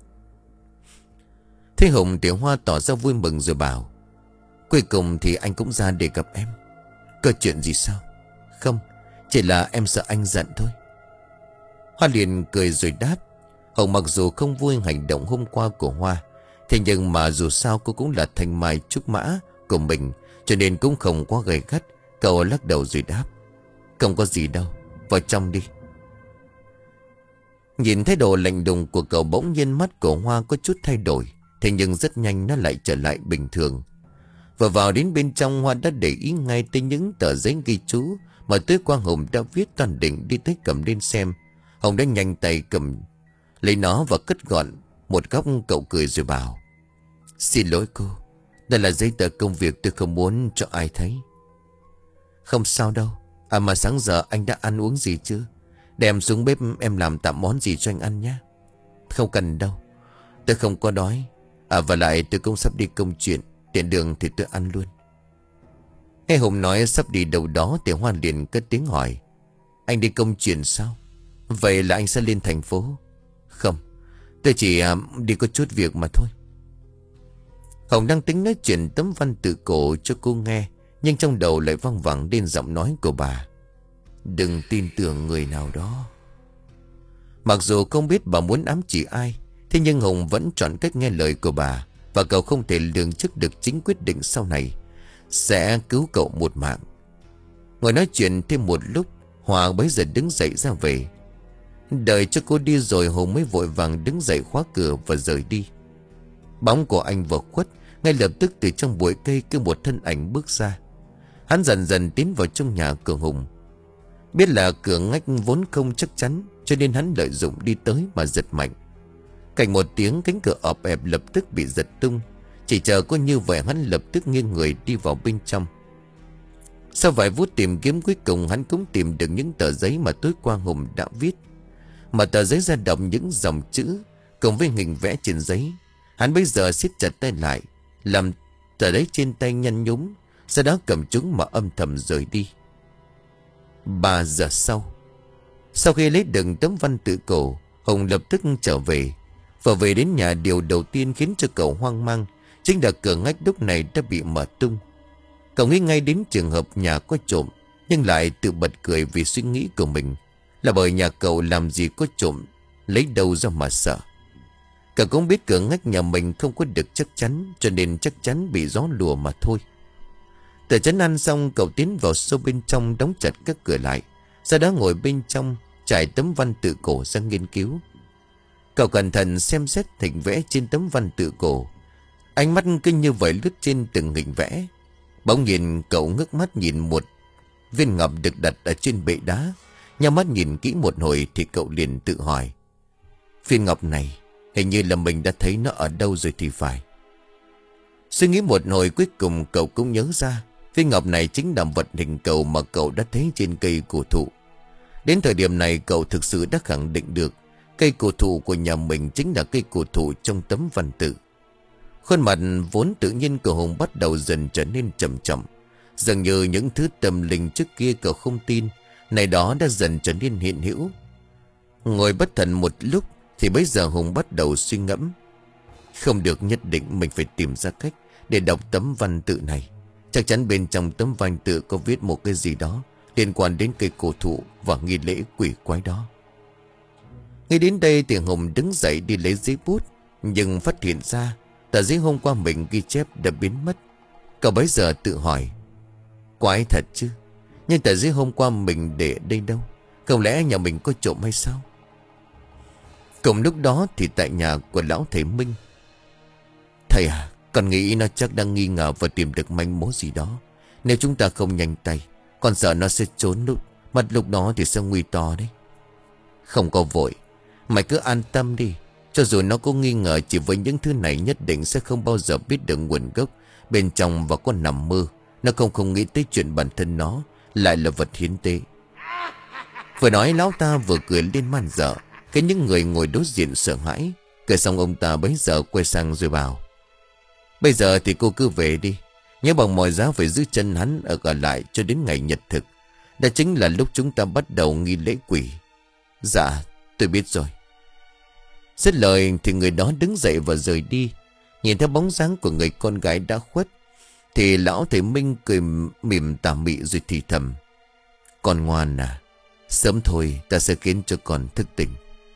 Speaker 1: Thấy Hùng thì Hoa tỏ ra vui mừng rồi bảo: "Cuối cùng thì anh cũng ra để gặp em. Có chuyện gì sao?" "Không, chỉ là em sợ anh giận thôi." Hoa liền cười rồi đáp. Hùng mặc dù không vui hành động hôm qua của Hoa, thế nhưng mà dù sao cô cũng là thanh mai trúc mã của mình, cho nên cũng không quá gay gắt. Cậu lắc đầu rồi đáp: "Không có gì đâu, vào trong đi." Nhìn thái độ lạnh lùng của cậu, bỗng nhiên mắt của Hoa có chút thay đổi. Thế nhưng rất nhanh nó lại trở lại bình thường. Vừa vào đến bên trong, Hoa đã để ý ngay tới những tờ giấy ghi chú mà tối qua Hùng đã viết. Toàn định đi tới cầm lên xem. Hùng đã nhanh tay cầm lấy nó và cất gọn một góc. Cậu cười rồi bảo: "Xin lỗi cô, đây là giấy tờ công việc, tôi không muốn cho ai thấy." "Không sao đâu. À mà sáng giờ anh đã ăn uống gì chưa? Để em xuống bếp em làm tạm món gì cho anh ăn nhé." "Không cần đâu, tôi không có đói. À và lại tôi cũng sắp đi công chuyện, tiện đường thì tôi ăn luôn." Nghe Hùng nói sắp đi đâu đó thì Hoa liền cất tiếng hỏi: "Anh đi công chuyện sao? Vậy là anh sẽ lên thành phố?" "Không, tôi chỉ à, đi có chút việc mà thôi." Hùng đang tính nói chuyện tấm văn tự cổ cho cô nghe, nhưng trong đầu lại văng vẳng lên giọng nói của bà: "Đừng tin tưởng người nào đó." Mặc dù không biết bà muốn ám chỉ ai, thế nhưng Hùng vẫn chọn cách nghe lời của bà. Và cậu không thể lường trước được chính quyết định sau này sẽ cứu cậu một mạng. Ngồi nói chuyện thêm một lúc, Hòa bấy giờ đứng dậy ra về. Đợi cho cô đi rồi, Hùng mới vội vàng đứng dậy khóa cửa và rời đi. Bóng của anh vừa khuất, ngay lập tức từ trong bụi cây cứ một thân ảnh bước ra. Hắn dần dần tiến vào trong nhà của Hùng. Biết là cửa ngách vốn không chắc chắn, cho nên hắn lợi dụng đi tới mà giật mạnh. Cạnh một tiếng, cánh cửa ọp ẹp lập tức bị giật tung. Chỉ chờ có như vậy, hắn lập tức nghiêng người đi vào bên trong. Sau vài phút tìm kiếm, cuối cùng hắn cũng tìm được những tờ giấy mà tối qua Hùng đã viết. Mà tờ giấy ra đọc những dòng chữ cùng với hình vẽ trên giấy. Hắn bây giờ siết chặt tay lại, làm tờ giấy trên tay nhăn nhúm, sau đó cầm chúng mà âm thầm rời đi. Ba giờ sau, sau khi lấy được tấm văn tự cổ, Hùng lập tức trở về. Và về đến nhà, điều đầu tiên khiến cho cậu hoang mang chính là cửa ngách lúc này đã bị mở tung. Cậu nghĩ ngay đến trường hợp nhà có trộm, nhưng lại tự bật cười vì suy nghĩ của mình. Là bởi nhà cậu làm gì có trộm, lấy đâu ra mà sợ. Cậu cũng biết cửa ngách nhà mình không có được chắc chắn, cho nên chắc chắn bị gió lùa mà thôi. Từ trấn ăn xong, cậu tiến vào sâu bên trong, đóng chặt các cửa lại. Sau đó ngồi bên trong, trải tấm văn tự cổ ra nghiên cứu. Cậu cẩn thận xem xét hình vẽ trên tấm văn tự cổ. Ánh mắt cứ như vậy lướt trên từng hình vẽ. Bỗng nhìn cậu ngước mắt nhìn một viên ngọc được đặt ở trên bệ đá. Nhắm mắt nhìn kỹ một hồi thì cậu liền tự hỏi: viên ngọc này hình như là mình đã thấy nó ở đâu rồi thì phải. Suy nghĩ một hồi, cuối cùng cậu cũng nhớ ra viên ngọc này chính là vật hình cầu mà cậu đã thấy trên cây cổ thụ. Đến thời điểm này, cậu thực sự đã khẳng định được cây cổ thụ của nhà mình chính là cây cổ thụ trong tấm văn tự. Khuôn mặt vốn tự nhiên của Hùng bắt đầu dần trở nên chậm chậm. Dường như những thứ tâm linh trước kia cậu không tin, này đó đã dần trở nên hiện hữu. Ngồi bất thần một lúc thì bây giờ Hùng bắt đầu suy ngẫm. Không được, nhất định mình phải tìm ra cách để đọc tấm văn tự này. Chắc chắn bên trong tấm văn tự có viết một cái gì đó liên quan đến cây cổ thụ và nghi lễ quỷ quái đó. Ngay đến đây thì Hùng đứng dậy đi lấy giấy bút, nhưng phát hiện ra tờ giấy hôm qua mình ghi chép đã biến mất. Cậu bấy giờ tự hỏi: quái thật chứ, nhưng tờ giấy hôm qua mình để ở đây đâu? Không lẽ nhà mình có trộm hay sao? Cùng lúc đó thì tại nhà của lão thầy Minh. Thầy à, Con nghĩ nó chắc đang nghi ngờ và tìm được manh mối gì đó. Nếu chúng ta không nhanh tay, con sợ nó sẽ trốn lúc Mất lúc đó thì sẽ nguy to đấy. Không có vội, mày cứ an tâm đi. Cho dù nó có nghi ngờ, chỉ với những thứ này nhất định sẽ không bao giờ biết được nguồn gốc bên trong và có nằm mơ. Nó không không nghĩ tới chuyện bản thân nó lại là vật hiến tế. Vừa nói lão ta vừa cười lên man dợ, cái những người ngồi đối diện sợ hãi. Cười xong ông ta bấy giờ quay sang rồi bảo: Bây giờ thì cô cứ về đi. Nhớ bằng mọi giá phải giữ chân hắn ở ở lại cho đến ngày nhật thực. Đó chính là lúc chúng ta bắt đầu nghi lễ quỷ. Dạ tôi biết rồi. Dứt lời thì người đó đứng dậy và rời đi. Nhìn theo bóng dáng của người con gái đã khuất, thì lão thầy Minh cười mỉm tà mị rồi thì thầm: Con ngoan à, sớm thôi ta sẽ khiến cho con thức tỉnh.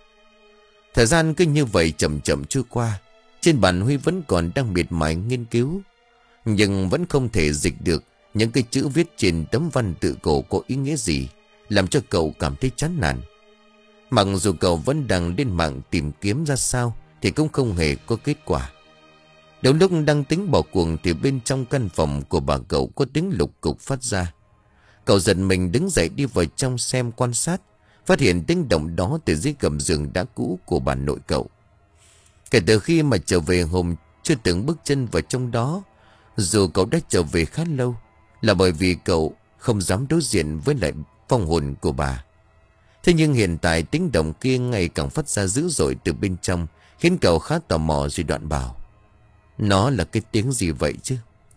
Speaker 1: Thời gian cứ như vậy chậm chậm trôi qua. Trên bàn Huy vẫn còn đang miệt mài nghiên cứu, nhưng vẫn không thể dịch được những cái chữ viết trên tấm văn tự cổ có ý nghĩa gì, làm cho cậu cảm thấy chán nản. Mặc dù cậu vẫn đang lên mạng tìm kiếm ra sao thì cũng không hề có kết quả. Đến lúc đang tính bỏ cuộc thì bên trong căn phòng của bà cậu có tiếng lục cục phát ra. Cậu giật mình đứng dậy đi vào trong xem quan sát, phát hiện tiếng động đó từ dưới gầm giường đá cũ của bà nội cậu. Kể từ khi mà trở về Hùng chưa từng bước chân vào trong đó, dù cậu đã trở về khá lâu, là bởi vì cậu không dám đối diện với lại phong hồn của bà. Thế nhưng hiện tại tiếng động kia ngày càng phát ra dữ dội từ bên trong, khiến cậu khá tò mò rồi đoạn bảo: Nó là cái tiếng gì vậy chứ?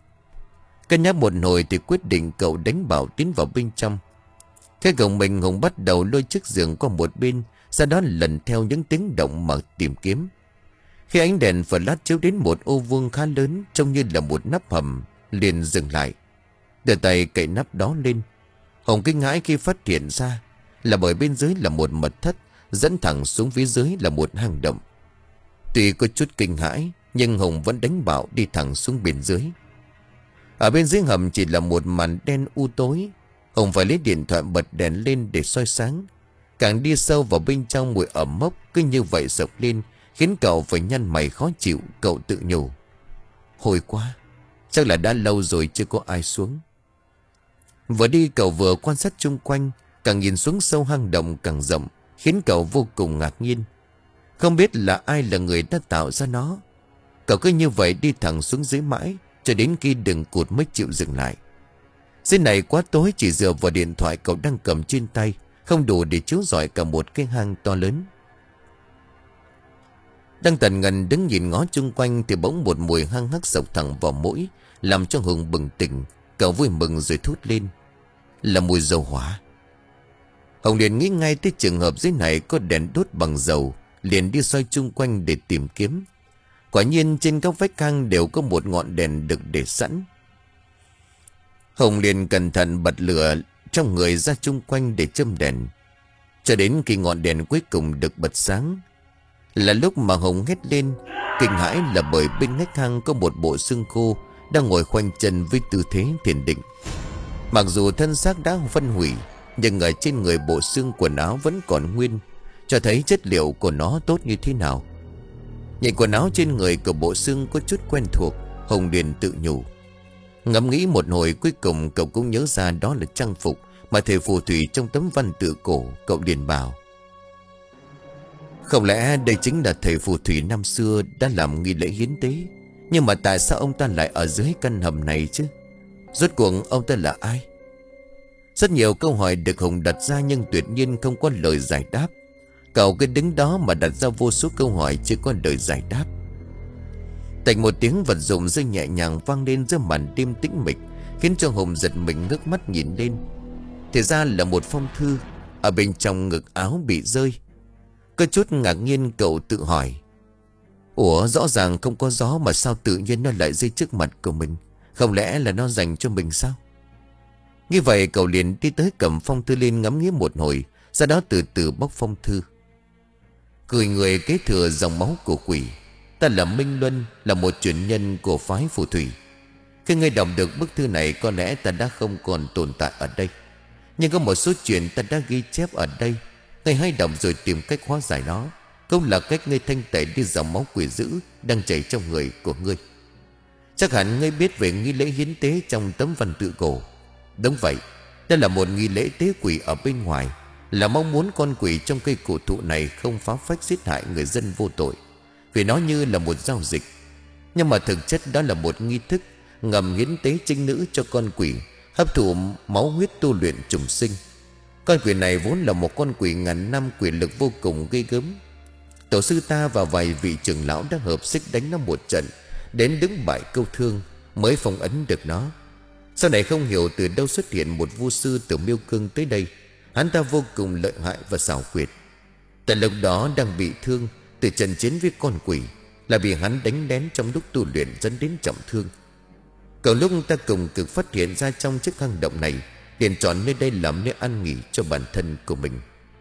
Speaker 1: Cân nhắc một hồi thì quyết định cậu đánh bảo tiến vào bên trong. Cái gồng mình Hùng bắt đầu lôi chiếc giường qua một bên, sau đó lần theo những tiếng động mà tìm kiếm. Khi ánh đèn flash chiếu đến một ô vuông khá lớn, trông như là một nắp hầm, liền dừng lại. Đưa tay cậy nắp đó lên. Hùng kinh hãi khi phát hiện ra là bởi bên dưới là một mật thất, dẫn thẳng xuống phía dưới là một hang động. Tuy có chút kinh hãi, nhưng Hùng vẫn đánh bảo đi thẳng xuống bên dưới. Ở bên dưới hầm chỉ là một màn đen u tối. Hùng phải lấy điện thoại bật đèn lên để soi sáng. Càng đi sâu vào bên trong, mùi ẩm mốc cứ như vậy sộc lên, khiến cậu phải nhăn mày khó chịu. Cậu tự nhủ: Hồi quá, chắc là đã lâu rồi chưa có ai xuống. Vừa đi cậu vừa quan sát chung quanh, càng nhìn xuống sâu hang động càng rộng, khiến cậu vô cùng ngạc nhiên. Không biết là ai là người đã tạo ra nó. Cậu cứ như vậy đi thẳng xuống dưới mãi, cho đến khi đường cụt mới chịu dừng lại. Dưới này quá tối, chỉ dựa vào điện thoại cậu đang cầm trên tay không đủ để chiếu rọi cả một cái hang to lớn. Đang tần ngần đứng nhìn ngó chung quanh thì bỗng một mùi hăng hắc sộc thẳng vào mũi, làm cho Hùng bừng tỉnh. Cậu vui mừng rồi thốt lên: Là mùi dầu hỏa. Hùng liền nghĩ ngay tới trường hợp dưới này có đèn đốt bằng dầu, liền đi soi chung quanh để tìm kiếm. Quả nhiên trên các vách hang đều có một ngọn đèn được để sẵn. Hùng liền cẩn thận bật lửa trong người ra chung quanh để châm đèn, cho đến khi ngọn đèn cuối cùng được bật sáng. Là lúc mà Hùng hét lên kinh hãi, là bởi bên ngách hang có một bộ xương khô đang ngồi khoanh chân với tư thế thiền định. Mặc dù thân xác đã phân hủy, nhưng ở trên người bộ xương quần áo vẫn còn nguyên, cho thấy chất liệu của nó tốt như thế nào. Nhìn quần áo trên người của bộ xương có chút quen thuộc, Hùng liền tự nhủ. Ngẫm nghĩ một hồi, cuối cùng cậu cũng nhớ ra đó là trang phục mà thầy phù thủy trong tấm văn tự cổ. Cậu liền bảo: Không lẽ đây chính là thầy phù thủy năm xưa đã làm nghi lễ hiến tế? Nhưng mà tại sao ông ta lại ở dưới căn hầm này chứ? Rốt cuộc ông ta là ai? Rất nhiều câu hỏi được Hùng đặt ra, nhưng tuyệt nhiên không có lời giải đáp. Cậu cứ đứng đó mà đặt ra vô số câu hỏi chưa có lời giải đáp. Tạch một tiếng vật dụng rơi nhẹ nhàng vang lên giữa màn đêm tĩnh mịch, khiến cho Hùng giật mình ngước mắt nhìn lên. Thì ra là một phong thư. Ở bên trong ngực áo bị rơi. Có chút ngạc nhiên cậu tự hỏi: Ủa, rõ ràng không có gió mà sao tự nhiên nó lại rơi trước mặt của mình? Không lẽ là nó dành cho mình sao? Như vậy cậu liền đi tới cầm phong thư lên ngắm nghía một hồi, sau đó từ từ bóc phong thư. Cười người kế thừa dòng máu của quỷ. Ta là Minh Luân, là một truyền nhân của phái phù thủy. Khi ngươi đọc được bức thư này, có lẽ ta đã không còn tồn tại ở đây, nhưng có một số chuyện ta đã ghi chép ở đây. Ngươi hãy đọc rồi tìm cách hóa giải nó. Cũng là cách ngươi thanh tẩy đi dòng máu quỷ dữ đang chảy trong người của ngươi. Chắc hẳn ngươi biết về nghi lễ hiến tế trong tấm văn tự cổ. Đúng vậy, đây là một nghi lễ tế quỷ ở bên ngoài, là mong muốn con quỷ trong cây cổ thụ này không phá phách giết hại người dân vô tội, vì nó như là một giao dịch. Nhưng mà thực chất đó là một nghi thức ngầm hiến tế trinh nữ cho con quỷ, hấp thụ máu huyết tu luyện trùng sinh. Con quỷ này vốn là một con quỷ ngàn năm quỷ lực vô cùng ghê gớm. Tổ sư ta và vài vị trưởng lão đã hợp sức đánh nó một trận, đến đứng bại câu thương mới phong ấn được nó. Sau này không hiểu từ đâu xuất hiện một vu sư từ Miêu Cương tới đây. Hắn ta vô cùng lợi hại và xảo quyệt. Tại lúc đó đang bị thương từ trận chiến với con quỷ, là bị hắn đánh lén trong lúc tu luyện dẫn đến trọng thương. Cậu lúc ta cùng cực phát hiện ra trong chiếc hang động này, liền chọn nơi đây làm nơi an nghỉ cho bản thân của mình.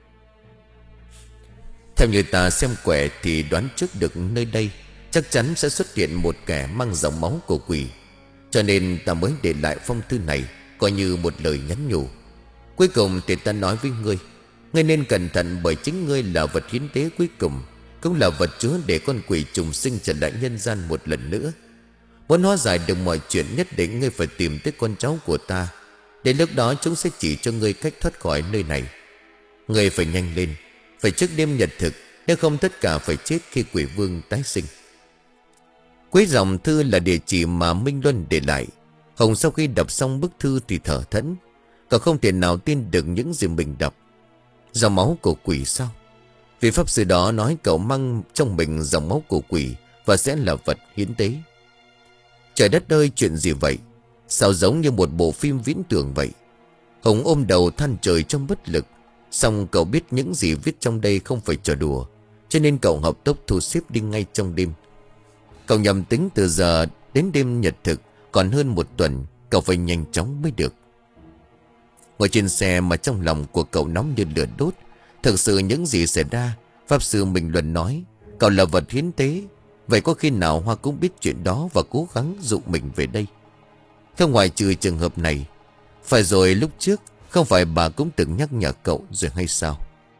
Speaker 1: Theo như ta xem quẻ thì đoán trước được nơi đây chắc chắn sẽ xuất hiện một kẻ mang dòng máu của quỷ, cho nên ta mới để lại phong thư này, coi như một lời nhắn nhủ. Cuối cùng thì ta nói với ngươi, ngươi nên cẩn thận, bởi chính ngươi là vật hiến tế cuối cùng, cũng là vật chứa để con quỷ trùng sinh trở lại nhân gian một lần nữa. Muốn hóa giải được mọi chuyện, nhất định ngươi phải tìm tới con cháu của ta. Đến lúc đó chúng sẽ chỉ cho ngươi cách thoát khỏi nơi này. Ngươi phải nhanh lên, phải trước đêm nhật thực, nếu không tất cả phải chết khi quỷ vương tái sinh. Cuối dòng thư là địa chỉ mà Minh Luân để lại. Hồng sau khi đọc xong bức thư thì thở thẫn. Cậu không thể nào tin được những gì mình đọc. Dòng máu của quỷ sao? Vị pháp sư đó nói cậu mang trong mình dòng máu của quỷ và sẽ là vật hiến tế. Trời đất ơi, chuyện gì vậy? Sao giống như một bộ phim viễn tưởng vậy? Hồng ôm đầu than trời trong bất lực. Xong cậu biết những gì viết trong đây không phải trò đùa, cho nên cậu hợp tốc thu xếp đi ngay trong đêm. Cậu nhầm tính từ giờ đến đêm nhật thực còn hơn một tuần, cậu phải nhanh chóng mới được. Ngồi trên xe mà trong lòng của cậu nóng như lửa đốt. Thực sự những gì xảy ra, pháp sư Minh Luân nói cậu là vật hiến tế. Vậy có khi nào Hoa cũng biết chuyện đó và cố gắng dụ mình về đây? Không ngoại trừ trường hợp này. Phải rồi, lúc trước không phải bà cũng từng nhắc nhở cậu rồi hay sao?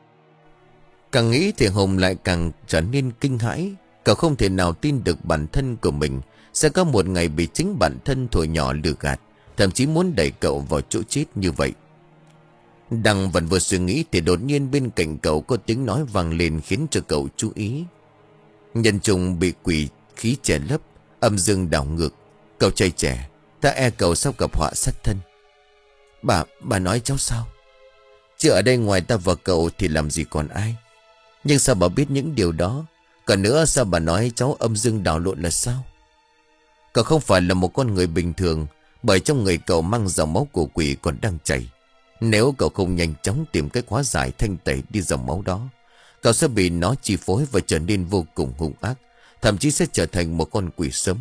Speaker 1: Càng nghĩ thì Hồng lại càng trở nên kinh hãi. Cậu không thể nào tin được bản thân của mình sẽ có một ngày bị chính bản thân thổi nhỏ lừa gạt, thậm chí muốn đẩy cậu vào chỗ chết như vậy. Đang vẫn vừa suy nghĩ thì đột nhiên bên cạnh cậu có tiếng nói vang lên khiến cho cậu chú ý. Nhân trùng bị quỷ khí che lấp, âm dương đảo ngược. Cậu trai trẻ, ta e cậu sắp gặp họa sát thân. Bà, bà nói cháu sao? Chứ ở đây ngoài ta và cậu thì làm gì còn ai? Nhưng sao bà biết những điều đó? Còn nữa, sao bà nói cháu âm dương đảo lộn là sao? Cậu không phải là một con người bình thường, bởi trong người cậu mang dòng máu của quỷ còn đang chảy. Nếu cậu không nhanh chóng tìm cách hóa giải thanh tẩy đi dòng máu đó, cậu sẽ bị nó chi phối và trở nên vô cùng hung ác, thậm chí sẽ trở thành một con quỷ sớm.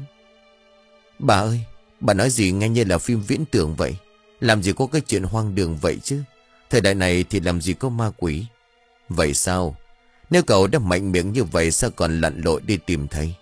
Speaker 1: Bà ơi, bà nói gì nghe như là phim viễn tưởng vậy? Làm gì có cái chuyện hoang đường vậy chứ? Thời đại này thì làm gì có ma quỷ? Vậy sao? Nếu cậu đã mạnh miệng như vậy, sao còn lặn lội đi tìm thầy?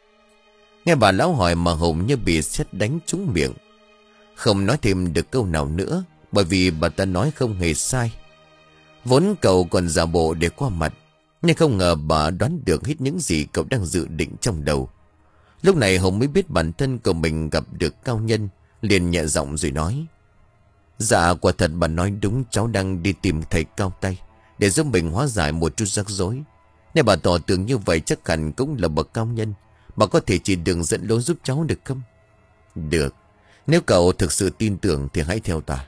Speaker 1: Nghe bà lão hỏi mà Hùng như bị sét đánh trúng miệng. Không nói thêm được câu nào nữa, bởi vì bà ta nói không hề sai. Vốn cậu còn giả bộ để qua mặt, nhưng không ngờ bà đoán được hết những gì cậu đang dự định trong đầu. Lúc này Hùng mới biết bản thân của mình gặp được cao nhân, liền nhẹ giọng rồi nói: Dạ, quả thật bà nói đúng, cháu đang đi tìm thầy cao tay để giúp mình hóa giải một chút rắc rối. Nếu bà tỏ tưởng như vậy chắc hẳn cũng là bậc cao nhân, bà có thể chỉ đường dẫn lối giúp cháu được không? Được, nếu cậu thực sự tin tưởng thì hãy theo ta.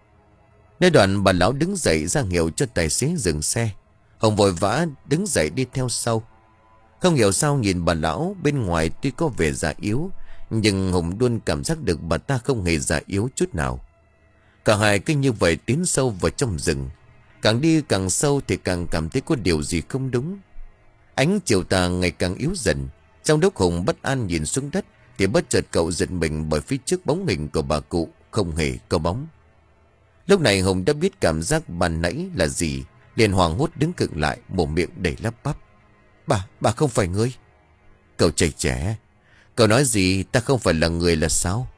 Speaker 1: Nói đoạn bà lão đứng dậy ra hiệu cho tài xế dừng xe. Hồng vội vã đứng dậy đi theo sau. Không hiểu sao nhìn bà lão bên ngoài tuy có vẻ già yếu, nhưng Hồng luôn cảm giác được bà ta không hề già yếu chút nào. Cả hai cứ như vậy tiến sâu vào trong rừng. Càng đi càng sâu thì càng cảm thấy có điều gì không đúng. Ánh chiều tà ngày càng yếu dần. Trong lúc Hùng bất an nhìn xuống đất thì bất chợt cậu giật mình bởi phía trước bóng hình của bà cụ không hề có bóng. Lúc này Hùng đã biết cảm giác ban nãy là gì, liền hoảng hốt đứng cực lại, mồm miệng đầy lắp bắp. Bà, bà không phải người. Cậu trai trẻ, cậu nói gì, ta không phải là người là sao?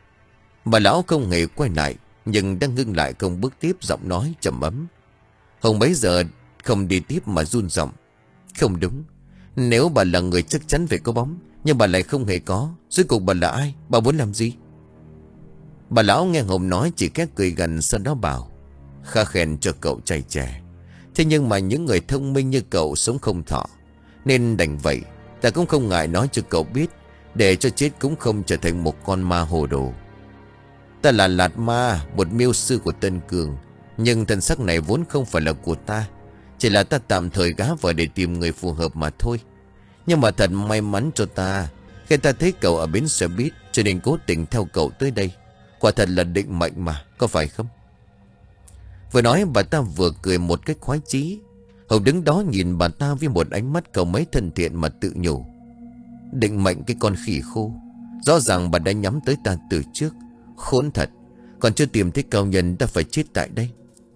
Speaker 1: Bà lão không hề quay lại, nhưng đang ngưng lại không bước tiếp, giọng nói trầm ấm. Hùng bấy giờ không đi tiếp mà run giọng. Không đúng, Nếu bà là người chắc chắn về có bóng, nhưng bà lại không hề có, rốt cuộc bà là ai? Bà muốn làm gì? Bà lão nghe Hùng nói chỉ khẽ cười gần, sau đó bảo: Khá khen cho cậu trai trẻ. Thế nhưng mà những người thông minh như cậu sống không thọ, nên đành vậy. Ta cũng không ngại nói cho cậu biết, để cho chết cũng không trở thành một con ma hồ đồ. Ta là Lạt Ma, một miêu sư của Tân Cường. Nhưng thân xác này vốn không phải là của ta, chỉ là ta tạm thời gá vào để tìm người phù hợp mà thôi. Nhưng mà thật may mắn cho ta, khi ta thấy cậu ở bến xe buýt, cho nên cố tình theo cậu tới đây. Quả thật là định mệnh mà, có phải không? Vừa nói bà ta vừa cười một cách khoái chí. Hồng đứng đó nhìn bà ta với một ánh mắt cầu mấy thân thiện mà tự nhủ: Định mệnh cái con khỉ khô. Rõ ràng bà đã nhắm tới ta từ trước. Khốn thật, còn chưa tìm thấy cao nhân ta phải chết tại đây.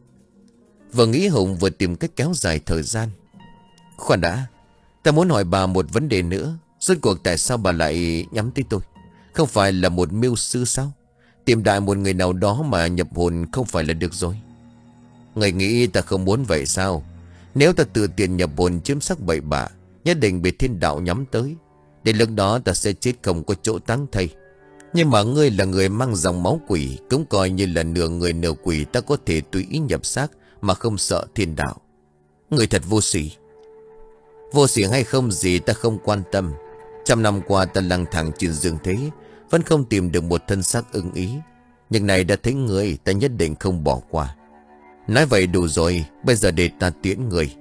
Speaker 1: Vừa nghĩ Hùng vừa tìm cách kéo dài thời gian. Khoan đã, ta muốn hỏi bà một vấn đề nữa. Rốt cuộc tại sao bà lại nhắm tới tôi? Không phải là một miêu sư sao? Tìm đại một người nào đó mà nhập hồn không phải là được rồi? Người nghĩ ta không muốn vậy sao? Nếu ta tự tiền nhập hồn chiếm sắc bậy bạ, nhất định bị thiên đạo nhắm tới. Đến lúc đó ta sẽ chết không có chỗ táng thây. Nhưng mà ngươi là người mang dòng máu quỷ, cũng coi như là nửa người nửa quỷ. Ta có thể tùy ý nhập xác mà không sợ thiên đạo. Người thật vô sỉ. Vô sỉ hay không gì ta không quan tâm. Trăm năm qua ta lang thang trên dương thế, vẫn không tìm được một thân xác ưng ý. Nhưng này đã thấy người, ta nhất định không bỏ qua. Nói vậy đủ rồi, bây giờ để ta tiễn người.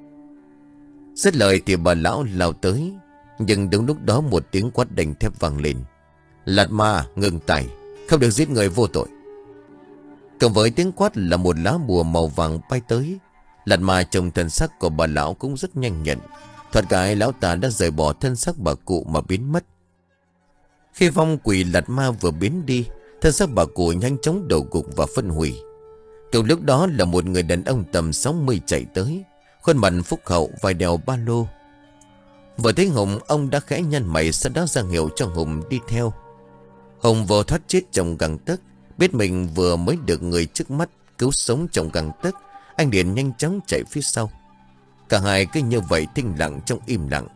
Speaker 1: Dứt lời thì bà lão lao tới. Nhưng đúng lúc đó một tiếng quát đành thép vang lên: Lạt Ma, ngừng tay, không được giết người vô tội. Cộng với tiếng quát là một lá bùa màu vàng bay tới. Lạt Ma trông thân xác của bà lão cũng rất nhanh nhẹn. Thoạt cái lão ta đã rời bỏ thân xác bà cụ mà biến mất. Khi vong quỷ Lạt Ma vừa biến đi, thân xác bà cụ nhanh chóng đổ gục và phân hủy. Cùng lúc đó là một người đàn ông tầm sáu mươi chạy tới, khuôn mặt phúc hậu, vai đeo ba lô. Vừa thấy Hùng, ông đã khẽ nhăn mày, sau đó ra hiệu cho Hùng đi theo. Hùng vừa thoát chết trong gang tấc, biết mình vừa mới được người trước mắt cứu sống trong gang tấc, anh liền nhanh chóng chạy phía sau. Cả hai cứ như vậy thinh lặng trong im lặng.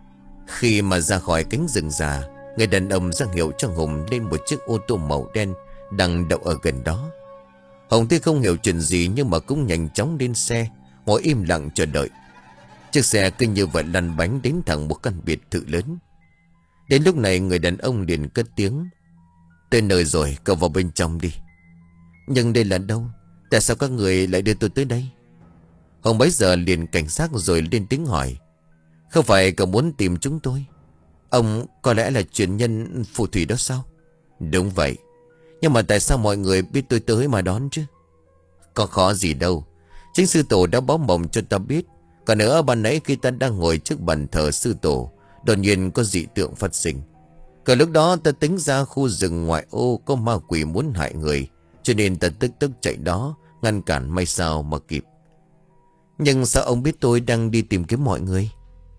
Speaker 1: Khi mà ra khỏi cánh rừng già, người đàn ông ra hiệu cho Hùng lên một chiếc ô tô màu đen đang đậu ở gần đó. Hùng tuy không hiểu chuyện gì nhưng mà cũng nhanh chóng lên xe, ngồi im lặng chờ đợi. Chiếc xe cứ như vậy lăn bánh đến thẳng một căn biệt thự lớn. Đến lúc này người đàn ông liền cất tiếng: Tới nơi rồi, cậu vào bên trong đi. Nhưng đây là đâu? Tại sao các người lại đưa tôi tới đây? Hùng bấy giờ liền cảnh giác rồi lên tiếng hỏi: Không phải cậu muốn tìm chúng tôi? Ông có lẽ là truyền nhân phù thủy đó sao? Đúng vậy. Nhưng mà tại sao mọi người biết tôi tới mà đón chứ? Có khó gì đâu. Chính sư tổ đã báo mộng cho ta biết. Còn nữa, ban nãy khi ta đang ngồi trước bàn thờ sư tổ, đột nhiên có dị tượng phát sinh. Cả lúc đó ta tính ra khu rừng ngoại ô có ma quỷ muốn hại người, cho nên ta tức tức chạy đó, ngăn cản may sao mà kịp. Nhưng sao ông biết tôi đang đi tìm kiếm mọi người?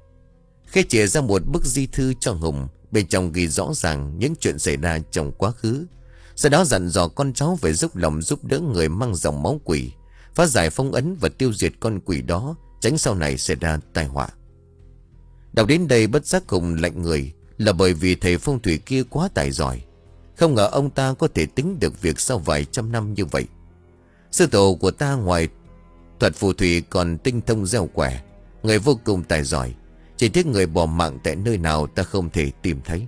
Speaker 1: Khi chia ra một bức di thư cho Hùng, bên trong ghi rõ ràng những chuyện xảy ra trong quá khứ. Sau đó dặn dò con cháu phải dốc lòng giúp đỡ người mang dòng máu quỷ, phá giải phong ấn và tiêu diệt con quỷ đó, tránh sau này xảy ra tai họa. Đọc đến đây bất giác Hùng lạnh người, là bởi vì thầy phong thủy kia quá tài giỏi. Không ngờ ông ta có thể tính được việc sau vài trăm năm như vậy. Sư tổ của ta ngoài thuật phù thủy còn tinh thông gieo quẻ, người vô cùng tài giỏi. Chỉ tiếc người bỏ mạng tại nơi nào ta không thể tìm thấy.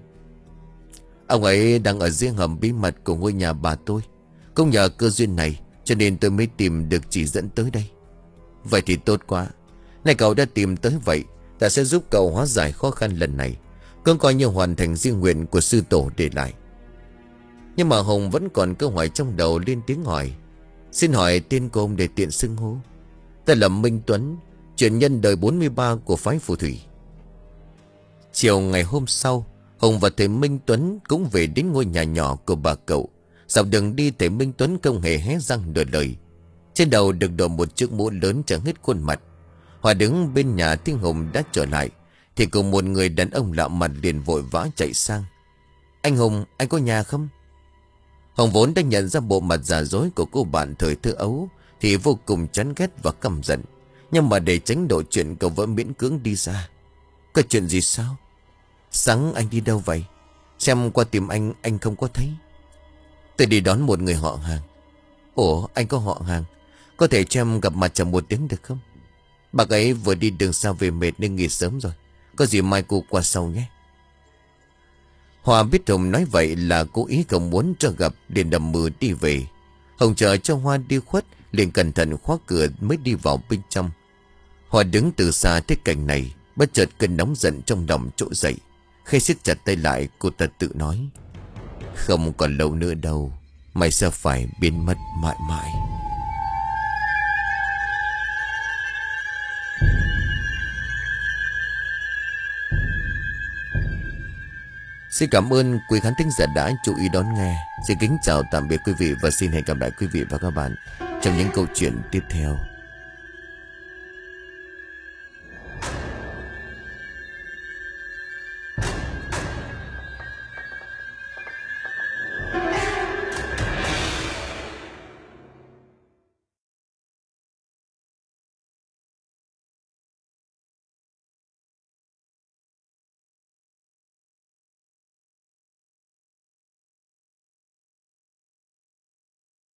Speaker 1: Ông ấy đang ở riêng hầm bí mật của ngôi nhà bà tôi. Cũng nhờ cơ duyên này cho nên tôi mới tìm được chỉ dẫn tới đây. Vậy thì tốt quá. Này cậu đã tìm tới vậy, ta sẽ giúp cậu hóa giải khó khăn lần này, cũng coi như hoàn thành riêng nguyện của sư tổ để lại. Nhưng mà Hùng vẫn còn câu hỏi trong đầu, lên tiếng hỏi: Xin hỏi tên cô ông để tiện xưng hô. Ta là Minh Tuấn, truyền nhân đời bốn mươi ba của phái phù thủy. Chiều ngày hôm sau, Hùng và thầy Minh Tuấn cũng về đến ngôi nhà nhỏ của bà cậu. Dọc đường đi thầy Minh Tuấn không hề hé răng nửa lời. Trên đầu được đội một chiếc mũ lớn che hết khuôn mặt. Hòa đứng bên nhà tiếng Hùng đã trở lại, thì cùng một người đàn ông lạ mặt liền vội vã chạy sang: Anh Hùng, anh có nhà không? Hùng vốn đã nhận ra bộ mặt giả dối của cô bạn thời thơ ấu thì vô cùng chán ghét và căm giận. Nhưng mà để tránh độ chuyện, cậu vẫn miễn cưỡng đi ra. Có chuyện gì sao? Sáng anh đi đâu vậy? Xem qua tìm anh, anh không có thấy. Tôi đi đón một người họ hàng. Ủa, anh có họ hàng? Có thể cho em gặp mặt chồng một tiếng được không? Bác ấy vừa đi đường xa về mệt nên nghỉ sớm rồi. Có gì mai cô qua sau nhé. Hòa biết Hồng nói vậy là cố ý không muốn cho gặp, liền đầm mưa đi về. Hồng chờ cho Hoa đi khuất, liền cẩn thận khóa cửa mới đi vào bên trong. Hoa đứng từ xa thấy cảnh này, bất chợt cơn nóng giận trong lòng trỗi dậy. Khi siết chặt tay lại, cô ta tự nói: không còn lâu nữa đâu, mày sẽ phải biến mất mãi mãi. Xin cảm ơn quý khán thính giả đã chú ý đón nghe. Xin kính chào tạm biệt quý vị và xin hẹn gặp lại quý vị và các bạn trong những câu chuyện tiếp theo.